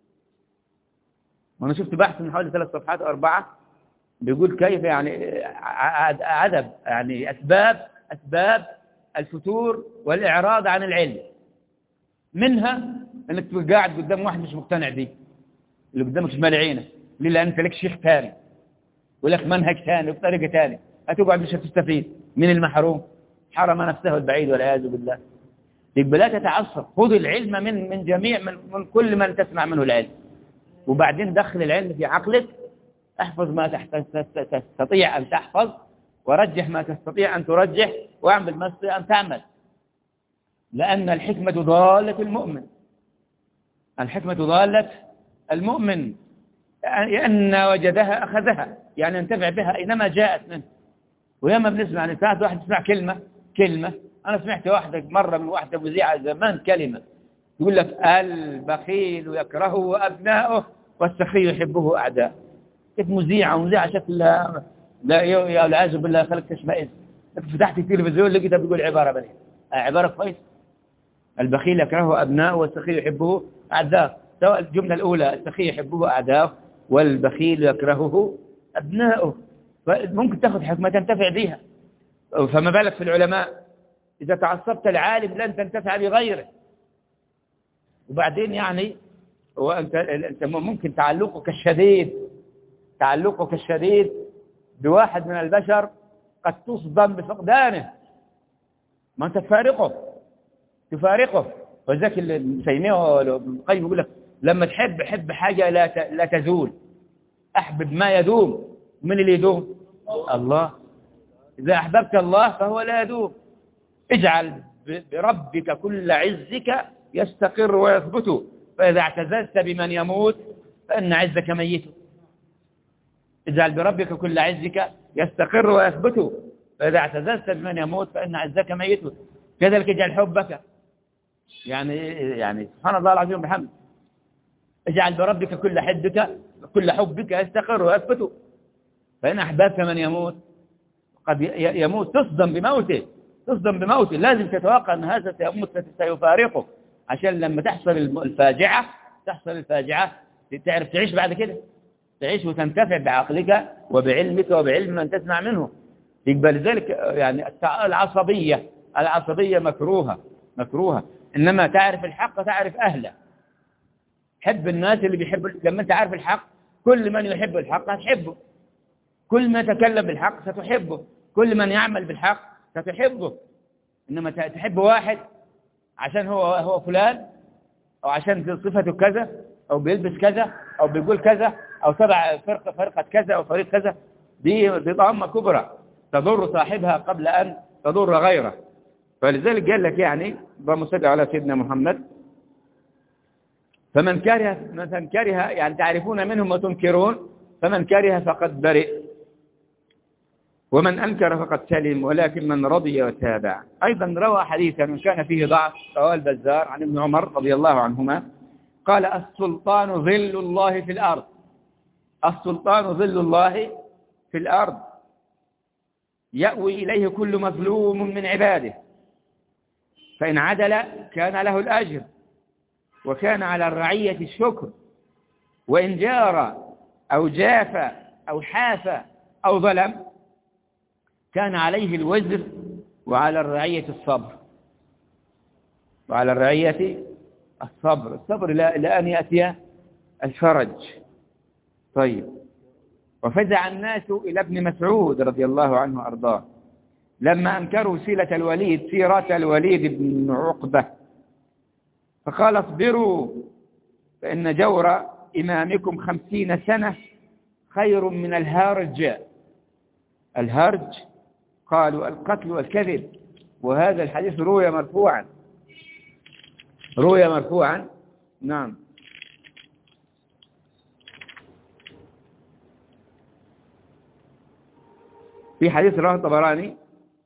وأنا شفت بحث من حوالي 3 صفحات أو 4 بيقول كيف يعني عدد يعني أسباب الفتور والإعراض عن العلم. منها أنك تبقى قاعد قدام واحد مش مقتنع بيه، اللي قدامك شمال عينه، ليه؟ لأن أنت لك شيخ ثاني ولك منهج ثاني وبطريقة ثانية، هتقعد مش هتستفيد. من المحروم حرم نفسه البعيد والعياذ بالله. يبقى لا تتعصب، خذ العلم من جميع من كل من تسمع منه العلم، وبعدين دخل العلم في عقلك. احفظ ما تستطيع أن تحفظ، ورجح ما تستطيع أن ترجح، واعمل ما تستطيع أن تعمل. لأن الحكمة ضالة المؤمن، الحكمة ضالة المؤمن، أن وجدها أخذها، يعني ينتفع بها أينما جاءت منه. وياما بنسمع عن ساعات واحد يسمع كلمة. أنا سمعت واحدة مرة من واحدة مذيعة زمان كلمة يقول لك البخيل يكرهه أبناؤه والسخي يحبه أعداء. كيف مذيعة شكلها لا والعياذ بالله خلق تشمئز. فتحت التلفزيون لقيتها بيقول عبارة بني عبارة كويس. البخيل يكرهه أبناؤه والسخي يحبه أعداء. سواء الجملة الأولى السخي يحبه أعداءه والبخيل يكرهه أبناؤه، ممكن تأخذ حكمة تنتفع بها. فما بالك في العلماء؟ إذا تعصبت العالم لن تنتفع بغيره. وبعدين يعني أنت ممكن تعلقك الشديد بواحد من البشر قد تصدم بفقدانه، ما أنت تفارقه. وذلك اللي سيميه وابن القيم يقول لك لما حب حاجة لا تزول، أحبب ما يدوم. من اللي يدوم؟ الله. إذا أحببت الله فهو لا يدوم. اجعل بربك كل عزك يستقر ويثبت، فإذا اعتززت بمن يموت فإن عزك ميت. اجعل بربك كل عزك يستقر ويثبت، فإذا اعتززت بمن يموت فإن عزك ميت. كذلك اجعل حبك، يعني سبحان الله العظيم بحمد، اجعل بربك كل حبك يستقر ويثبت، فإن أحببت من يموت قد يموت تصدم بموته. لازم تتوقع أن هذا سيفارقه، عشان لما تحصل الفاجعة تعرف تعيش بعد كده، تعيش وتنتفع بعقلك وبعلمك وبعلم من تسمع منه. يقبل لذلك يعني العصبية مكروهة. إنما تعرف الحق تعرف أهله. حب الناس اللي بيحبوا. لما أنت عارف الحق، كل من يحب الحق هتحبه، كل من يتكلم بالحق ستحبه، كل من يعمل بالحق ستحبه. إنما تحب واحد عشان هو فلان، أو عشان صفته كذا، أو بيلبس كذا، أو بيقول كذا، أو تبع فرقة كذا أو فريق كذا، دي طامة كبرى تضر صاحبها قبل أن تضر غيره. فلذلك قال لك يعني بمصدر على سيدنا محمد فمن كره يعني تعرفون منهم وتنكرون، فمن كره فقد برئ، ومن أنكر فقد سلم، ولكن من رضي وتابع. أيضا روى حديثا من كان فيه ضعف، رواه البزار عن ابن عمر رضي الله عنهما قال السلطان ظل الله في الأرض، السلطان ظل الله في الأرض يأوي إليه كل مظلوم من عباده، فإن عدل كان له الأجر وكان على الرعية الشكر، وإن جار أو جاف أو حاف أو ظلم كان عليه الوزر وعلى الرعية الصبر لأن يأتي الفرج. طيب. وفزع الناس إلى ابن مسعود رضي الله عنه وأرضاه لما أنكروا سيرة الوليد بن عقبة، فقال اصبروا فإن جور إمامكم 50 سنة خير من الهرج قالوا القتل والكذب. وهذا الحديث روي مرفوعا. نعم. في حديث رواه الطبراني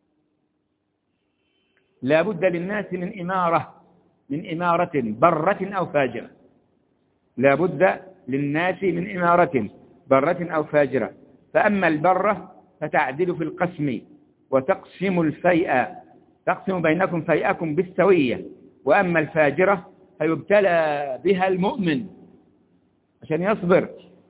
لا بد للناس من إمارة برة أو فاجرة، لا بد للناس من إمارة برة أو فاجرة. فأما البرة فتعدل في القسم وتقسم الفيء، تقسم بينكم فيئكم بالسوية. وأما الفاجرة فيبتلى بها المؤمن عشان يصبر.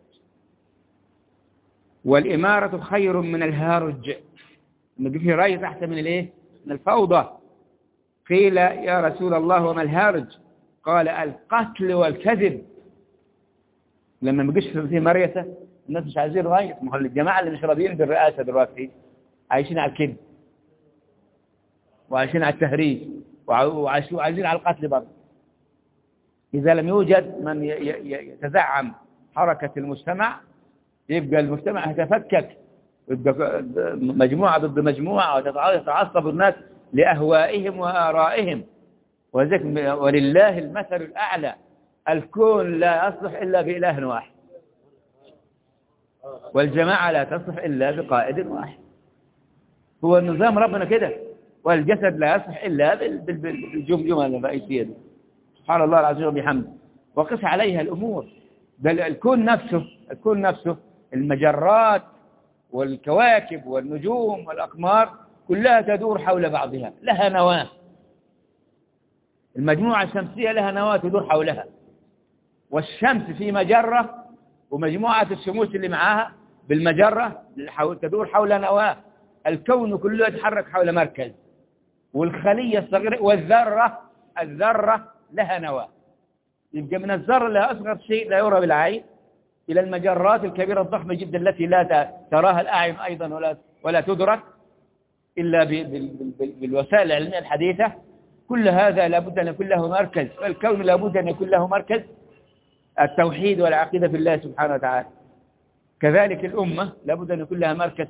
والإمارة خير من الهارج، إنه في رئيس أحسن من الإيه؟ من الفوضى. قيل يا رسول الله وما الهارج؟ قال القتل والكذب. لما ما يجيش في مريسة الناس مش عايزين رئيس، ما هو الجماعة اللي مش راضيين بالرئاسة دلوقتي عايشين على الكذب وعايشين على التهريج وعايزين على القتل برضه. إذا لم يوجد من يتزعم حركة المجتمع يبقى المجتمع يتفكك، ويبقى مجموعة ضد مجموعة، ويتعصب الناس لأهوائهم وآرائهم. ولله المثل الأعلى. الكون لا يصلح إلا بإله واحد، والجماعة لا تصلح إلا بقائد واحد. هو النظام ربنا كده. والجسد لا يصلح إلا بالجمجمة الرئيسية دي. سبحان الله العظيم وبحمده. وقس عليها الأمور. بل الكون نفسه المجرات والكواكب والنجوم والأقمار كلها تدور حول بعضها، لها نواة. المجموعة الشمسية لها نواة تدور حولها، والشمس في مجرة، ومجموعة الشموس اللي معاها بالمجرة تدور حول نواة. الكون كله يتحرك حول مركز. والخلية الصغيرة والذرة لها نواة. يبقى من الذرة لها أصغر شيء لا يرى بالعين إلى المجرات الكبيرة الضخمة جدا التي لا تراها الأعين أيضا ولا تدرك إلا بالوسائل العلمية الحديثة. كل هذا لابد أن يكون له مركز. فالكون لابد أن يكون له مركز، التوحيد والعقيدة في الله سبحانه وتعالى. كذلك الأمة لابد أن يكون لها مركز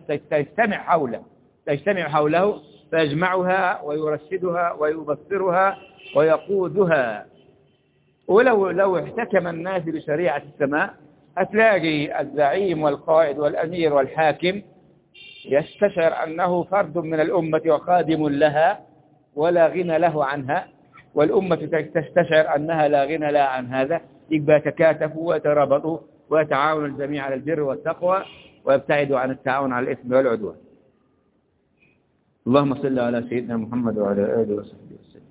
تجتمع حوله فيجمعها ويرشدها ويبصرها ويقودها. ولو احتكم الناس بشريعة السماء هتلاقي الزعيم والقائد والأمير والحاكم يستشعر أنه فرد من الأمة وخادم لها ولا غنى له عنها، والأمة تستشعر أنها لا غنى لها عن هذا. يبقى يتكاتفوا ويترابطوا ويتعاون الجميع على البر والتقوى ويبتعدوا عن التعاون على الإثم والعدوان. اللهم صل على سيدنا محمد وعلى آله وصحبه وسلم.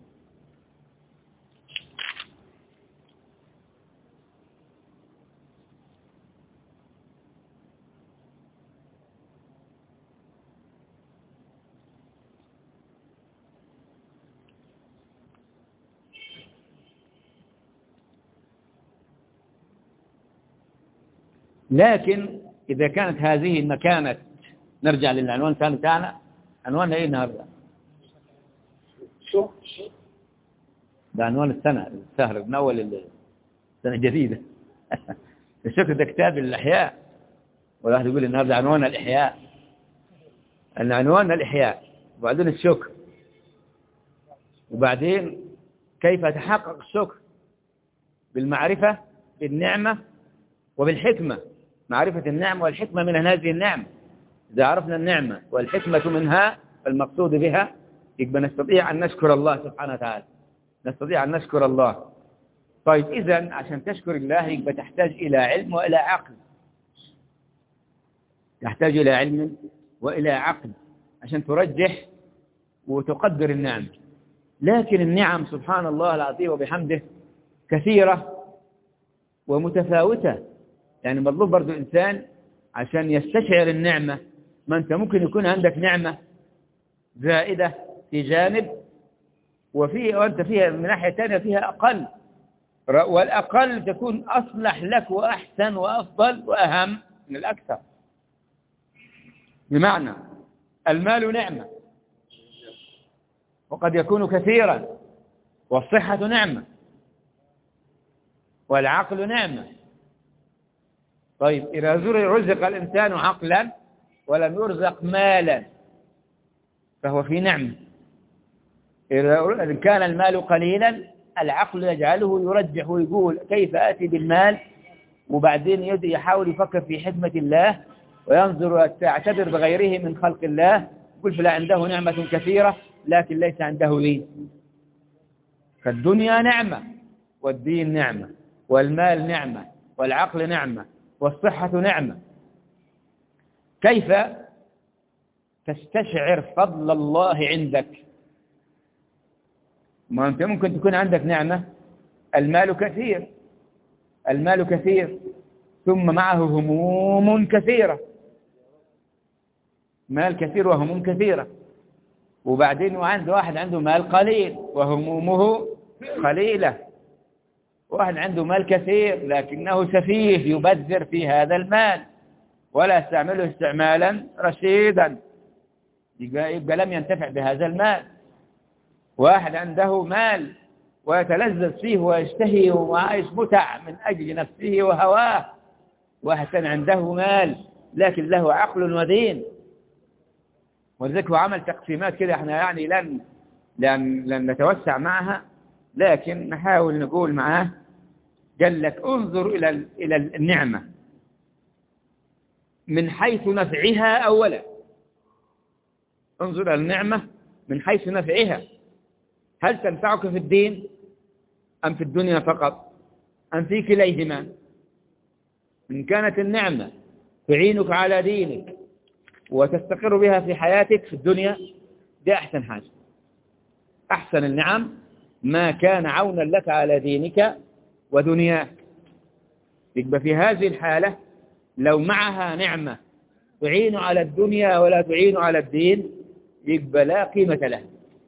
لكن إذا كانت هذه المكانة، نرجع للعنوان الثاني بتاعنا. عنواننا إيه النهارده؟ ده عنوان السهر من أول السنة الجديدة. الشكر ده كتاب الإحياء، والواحد يقول النهارده عنوان الإحياء. أن عنوان الإحياء، وبعدين الشكر، وبعدين كيف يتحقق الشكر؟ بالمعرفة بالنعمة وبالحكمة. معرفة النعمة والحكمة من هذه النعمة. إذا عرفنا النعمة والحكمة منها المقصود بها يبقى نستطيع أن نشكر الله سبحانه وتعالى، نستطيع أن نشكر الله. طيب إذن عشان تشكر الله يبقى تحتاج إلى علم وإلى عقل، تحتاج إلى علم وإلى عقل عشان ترجح وتقدر النعم. لكن النعم سبحان الله العظيم وبحمده كثيرة ومتفاوتة. يعني مطلوب برضو الإنسان عشان يستشعر النعمة. ما أنت ممكن يكون عندك نعمة زائدة في جانب وأنت فيها من ناحية ثانية فيها أقل، والأقل تكون أصلح لك وأحسن وأفضل وأهم من الأكثر. بمعنى المال نعمة وقد يكون كثيرا، والصحة نعمة، والعقل نعمة. طيب إذا رزق الإنسان عقلا ولم يرزق مالا فهو في نعمة. إذا كان المال قليلا العقل يجعله يرجح ويقول كيف آتي بالمال، وبعدين يحاول يفكر في حكمة الله وينظر ويعتبر بغيره من خلق الله. يقول فلا عنده نعمة كثيرة لكن ليس عنده دين. فالدنيا نعمة، والدين نعمة، والمال نعمة، والعقل نعمة والصحة نعمة. كيف تستشعر فضل الله عندك؟ ما أنت ممكن تكون عندك نعمة، المال كثير، المال كثير، ثم معه هموم كثيرة، مال كثير وهموم كثيرة. وبعدين واحد عنده مال قليل وهمومه قليلة. واحد عنده مال كثير لكنه سفيه يبذر في هذا المال ولا يستعمله استعمالا رشيدا، يبقى لم ينتفع بهذا المال. واحد عنده مال ويتلذذ فيه ويشتهي وعايش متع من أجل نفسه وهواه. واحد كان عنده مال لكن له عقل ودين. ولذلك هو عمل تقسيمات كده، احنا يعني لن نتوسع معها، لكن نحاول نقول معاه. قال لك انظر إلى النعمة من حيث نفعها أولا. انظر إلى النعمة من حيث نفعها، هل تنفعك في الدين أم في الدنيا فقط أم في كليهما؟ إن كانت النعمة تعينك على دينك وتستقر بها في حياتك في الدنيا، دي أحسن حاجة. أحسن النعم ما كان عونا لك على دينك ودنياك. يبقى في هذه الحالة لو معها نعمة تعين على الدنيا ولا تعين على الدين، يبقى لا قيمة لها.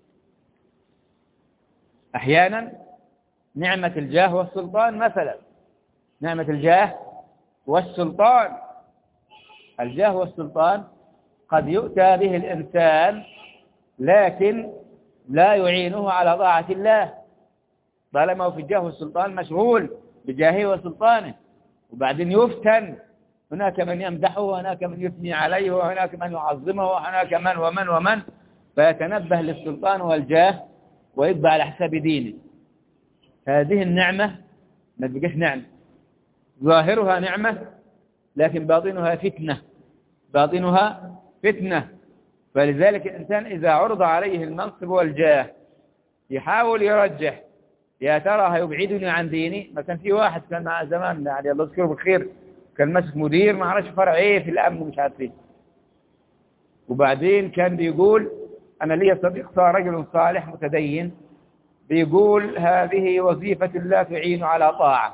أحيانا نعمة الجاه والسلطان مثلا، نعمة الجاه والسلطان، الجاه والسلطان قد يؤتى به الإنسان لكن لا يعينه على طاعة الله، طالما هو في الجاه والسلطان مشغول بجاهه وسلطانه. وبعدين يفتن، هناك من يمدحه وهناك من يثني عليه وهناك من يعظمه وهناك من ومن، فيتنبه للسلطان والجاه ويبقى على حساب دينه. هذه النعمة ما تبقاش نعمة، ظاهرها نعمة لكن باطنها فتنة، باطنها فتنة. فلذلك الإنسان إذا عرض عليه المنصب والجاه يحاول يرجح، يا ترى هيبعدني عن ديني. ما كان في واحد كان مع زمان يعني الله يذكره بالخير، كان ماسك مدير ما عرفش فرع ايه في الامن مش عارفين، وبعدين كان بيقول انا لي صديق رجل صالح متدين بيقول هذه وظيفة لا تعين على طاعة.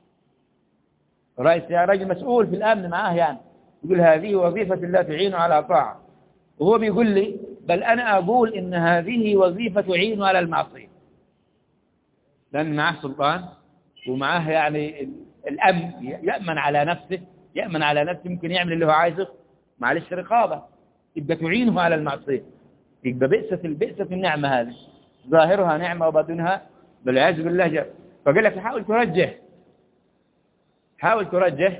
رئيس يا رجل مسؤول في الامن معاه يعني، يقول هذه وظيفة لا تعين على طاعة، وهو بيقول لي بل انا اقول ان هذه وظيفة تعين على المعصية، لأن معه سلطان ومعه يعني الأمن، يأمن على نفسه، يأمن على نفسه، ممكن يعمل اللي هو عايزه، معلش رقابة، يبقى تعينه على المعصية. يبقى بئسة النعمة هذه، ظاهرها نعمة وباطنها بالعياذ بالله جل. فقال لك حاول ترجح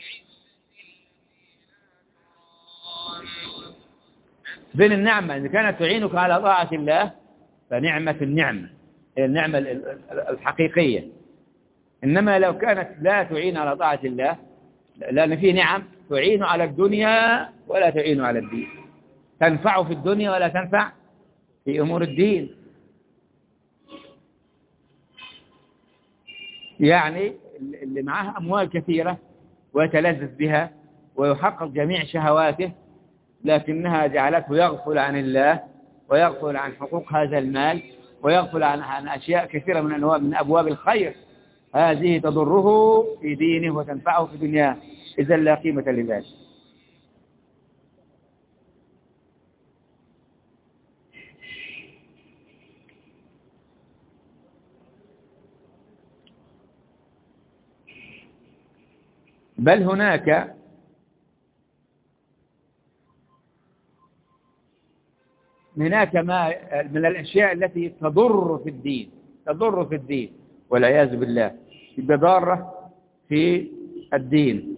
بين النعمة إذا كانت تعينك على طاعة الله فنعمة النعمة هي النعمة الحقيقية. إنما لو كانت لا تعين على طاعة الله، لأن في نعم تعين على الدنيا ولا تعين على الدين، تنفع في الدنيا ولا تنفع في أمور الدين. يعني اللي معه أموال كثيرة ويتلذذ بها ويحقق جميع شهواته، لكنها جعلته يغفل عن الله ويغفل عن حقوق هذا المال ويغفل عن أشياء كثيرة من أبواب الخير، هذه تضره في دينه وتنفعه في دنياه، إذا لا قيمة لذلك. بل هناك ما من الأشياء التي تضر في الدين والعياذ بالله، يبقى ضارة في الدين،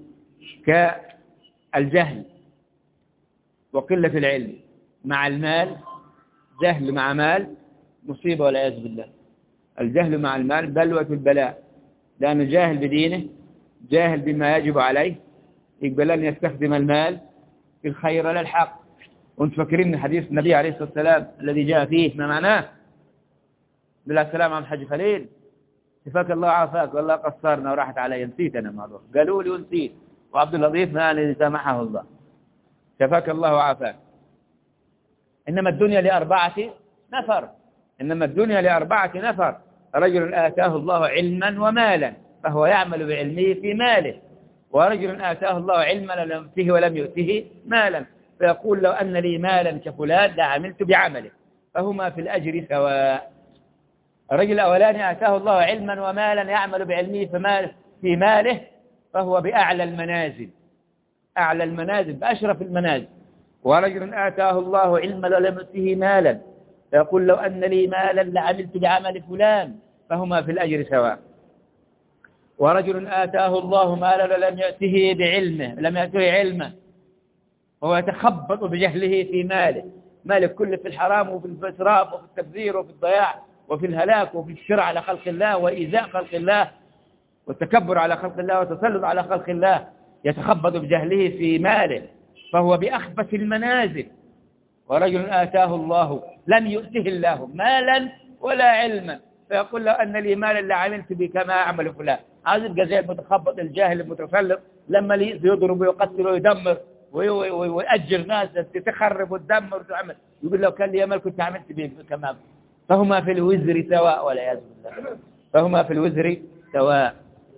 كالجهل وقلة العلم مع المال. جهل مع مال مصيبة والعياذ بالله. الجهل مع المال بلوة البلاء، لأنه جاهل بدينه، جاهل بما يجب عليه، يبقى لن يستخدم المال في الخير ولا الحق. وانت فاكرين حديث النبي عليه الصلاة والسلام الذي جاء فيه ما معناه؟ بالله السلام عن حج خليل شفاك الله وعافاك، والله قصرنا وراحت علي، نسيت أنا الموضوع، قالوا لي ونسيت، وعبد اللطيف ما الذي سامحه الله. شفاك الله وعافاك. إنما الدنيا لأربعة نفر، إنما الدنيا لأربعة نفر: رجل آتاه الله علما ومالا فهو يعمل بعلمه في ماله، ورجل آتاه الله علما لم يؤته ولم يؤته مالا فيقول لو أن لي مالا كفلان لعملت بعمله، فهما في الأجر سواء. الرجل الأولاني آتاه الله علما ومالا يعمل بعلمه في ماله فهو بأعلى المنازل، أعلى المنازل، بأشرف المنازل. ورجل آتاه الله علما ولم يؤته مالا فيقول لو أن لي مالا لعملت بعمل فلان، فهما في الأجر سواء. ورجل آتاه الله مالا ولم يأته بعلمه، لم يأته علمه، وهو يتخبط بجهله في ماله، ماله كله في الحرام وفي الإسراف وفي التبذير وفي الضياع وفي الهلاك وفي الشر على خلق الله وإيذاء خلق الله والتكبر على خلق الله والتسلط على خلق الله، يتخبط بجهله في ماله فهو بأخبث المنازل. ورجل آتاه الله لم يؤته الله مالا ولا علما فيقول لو أن لي مالا لعملت به كما أعمل فلان. هذا يبقى زي المتخبط الجاهل المتسلط لما يضرب ويقتل ويدمر ويأجر ناس تخرب وتدمر وتعمل، يقول لو كان لي مال كنت عملت به كما. فهما في الوزر سواء والعياذ بالله، فهما في الوزر سواء.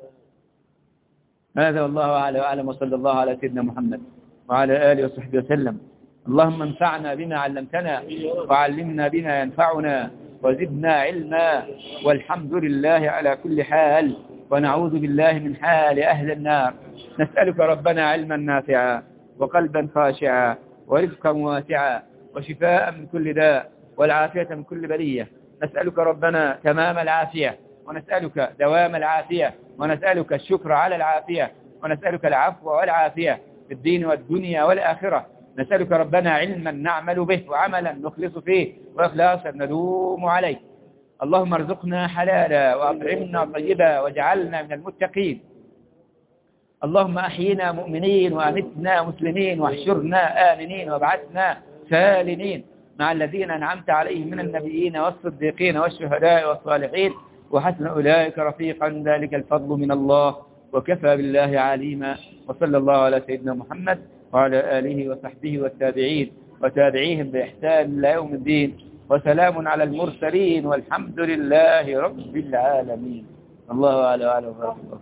هذا والله أعلم وأعلم، وصلى الله على سيدنا محمد وعلى آله وصحبه وسلم. اللهم انفعنا بما علمتنا وعلمنا بما ينفعنا وزدنا علما، والحمد لله على كل حال، ونعوذ بالله من حال أهل النار. نسألك ربنا علما نافعا وقلبا خاشعا ورزقا واسعا وشفاء من كل داء والعافية من كل بلية. نسألك ربنا تمام العافية، ونسألك دوام العافية، ونسألك الشكر على العافية، ونسألك العفو والعافية في الدين والدنيا والآخرة. نسألك ربنا علما نعمل به وعملا نخلص فيه وإخلاصا ندوم عليه. اللهم ارزقنا حلالا وأطعمنا طيبا واجعلنا من المتقين. اللهم أحينا مؤمنين وأمتنا مسلمين واحشرنا آمنين وابعثنا سالمين مع الذين أنعمت عليهم من النبيين والصديقين والشهداء والصالحين وحسن أولئك رفيقا، ذلك الفضل من الله وكفى بالله عليما. وصلى الله على سيدنا محمد وعلى آله وصحبه والتابعين وتابعيهم بإحسان إلى يوم الدين، وسلام على المرسلين والحمد لله رب العالمين. الله أعلم وأعلم.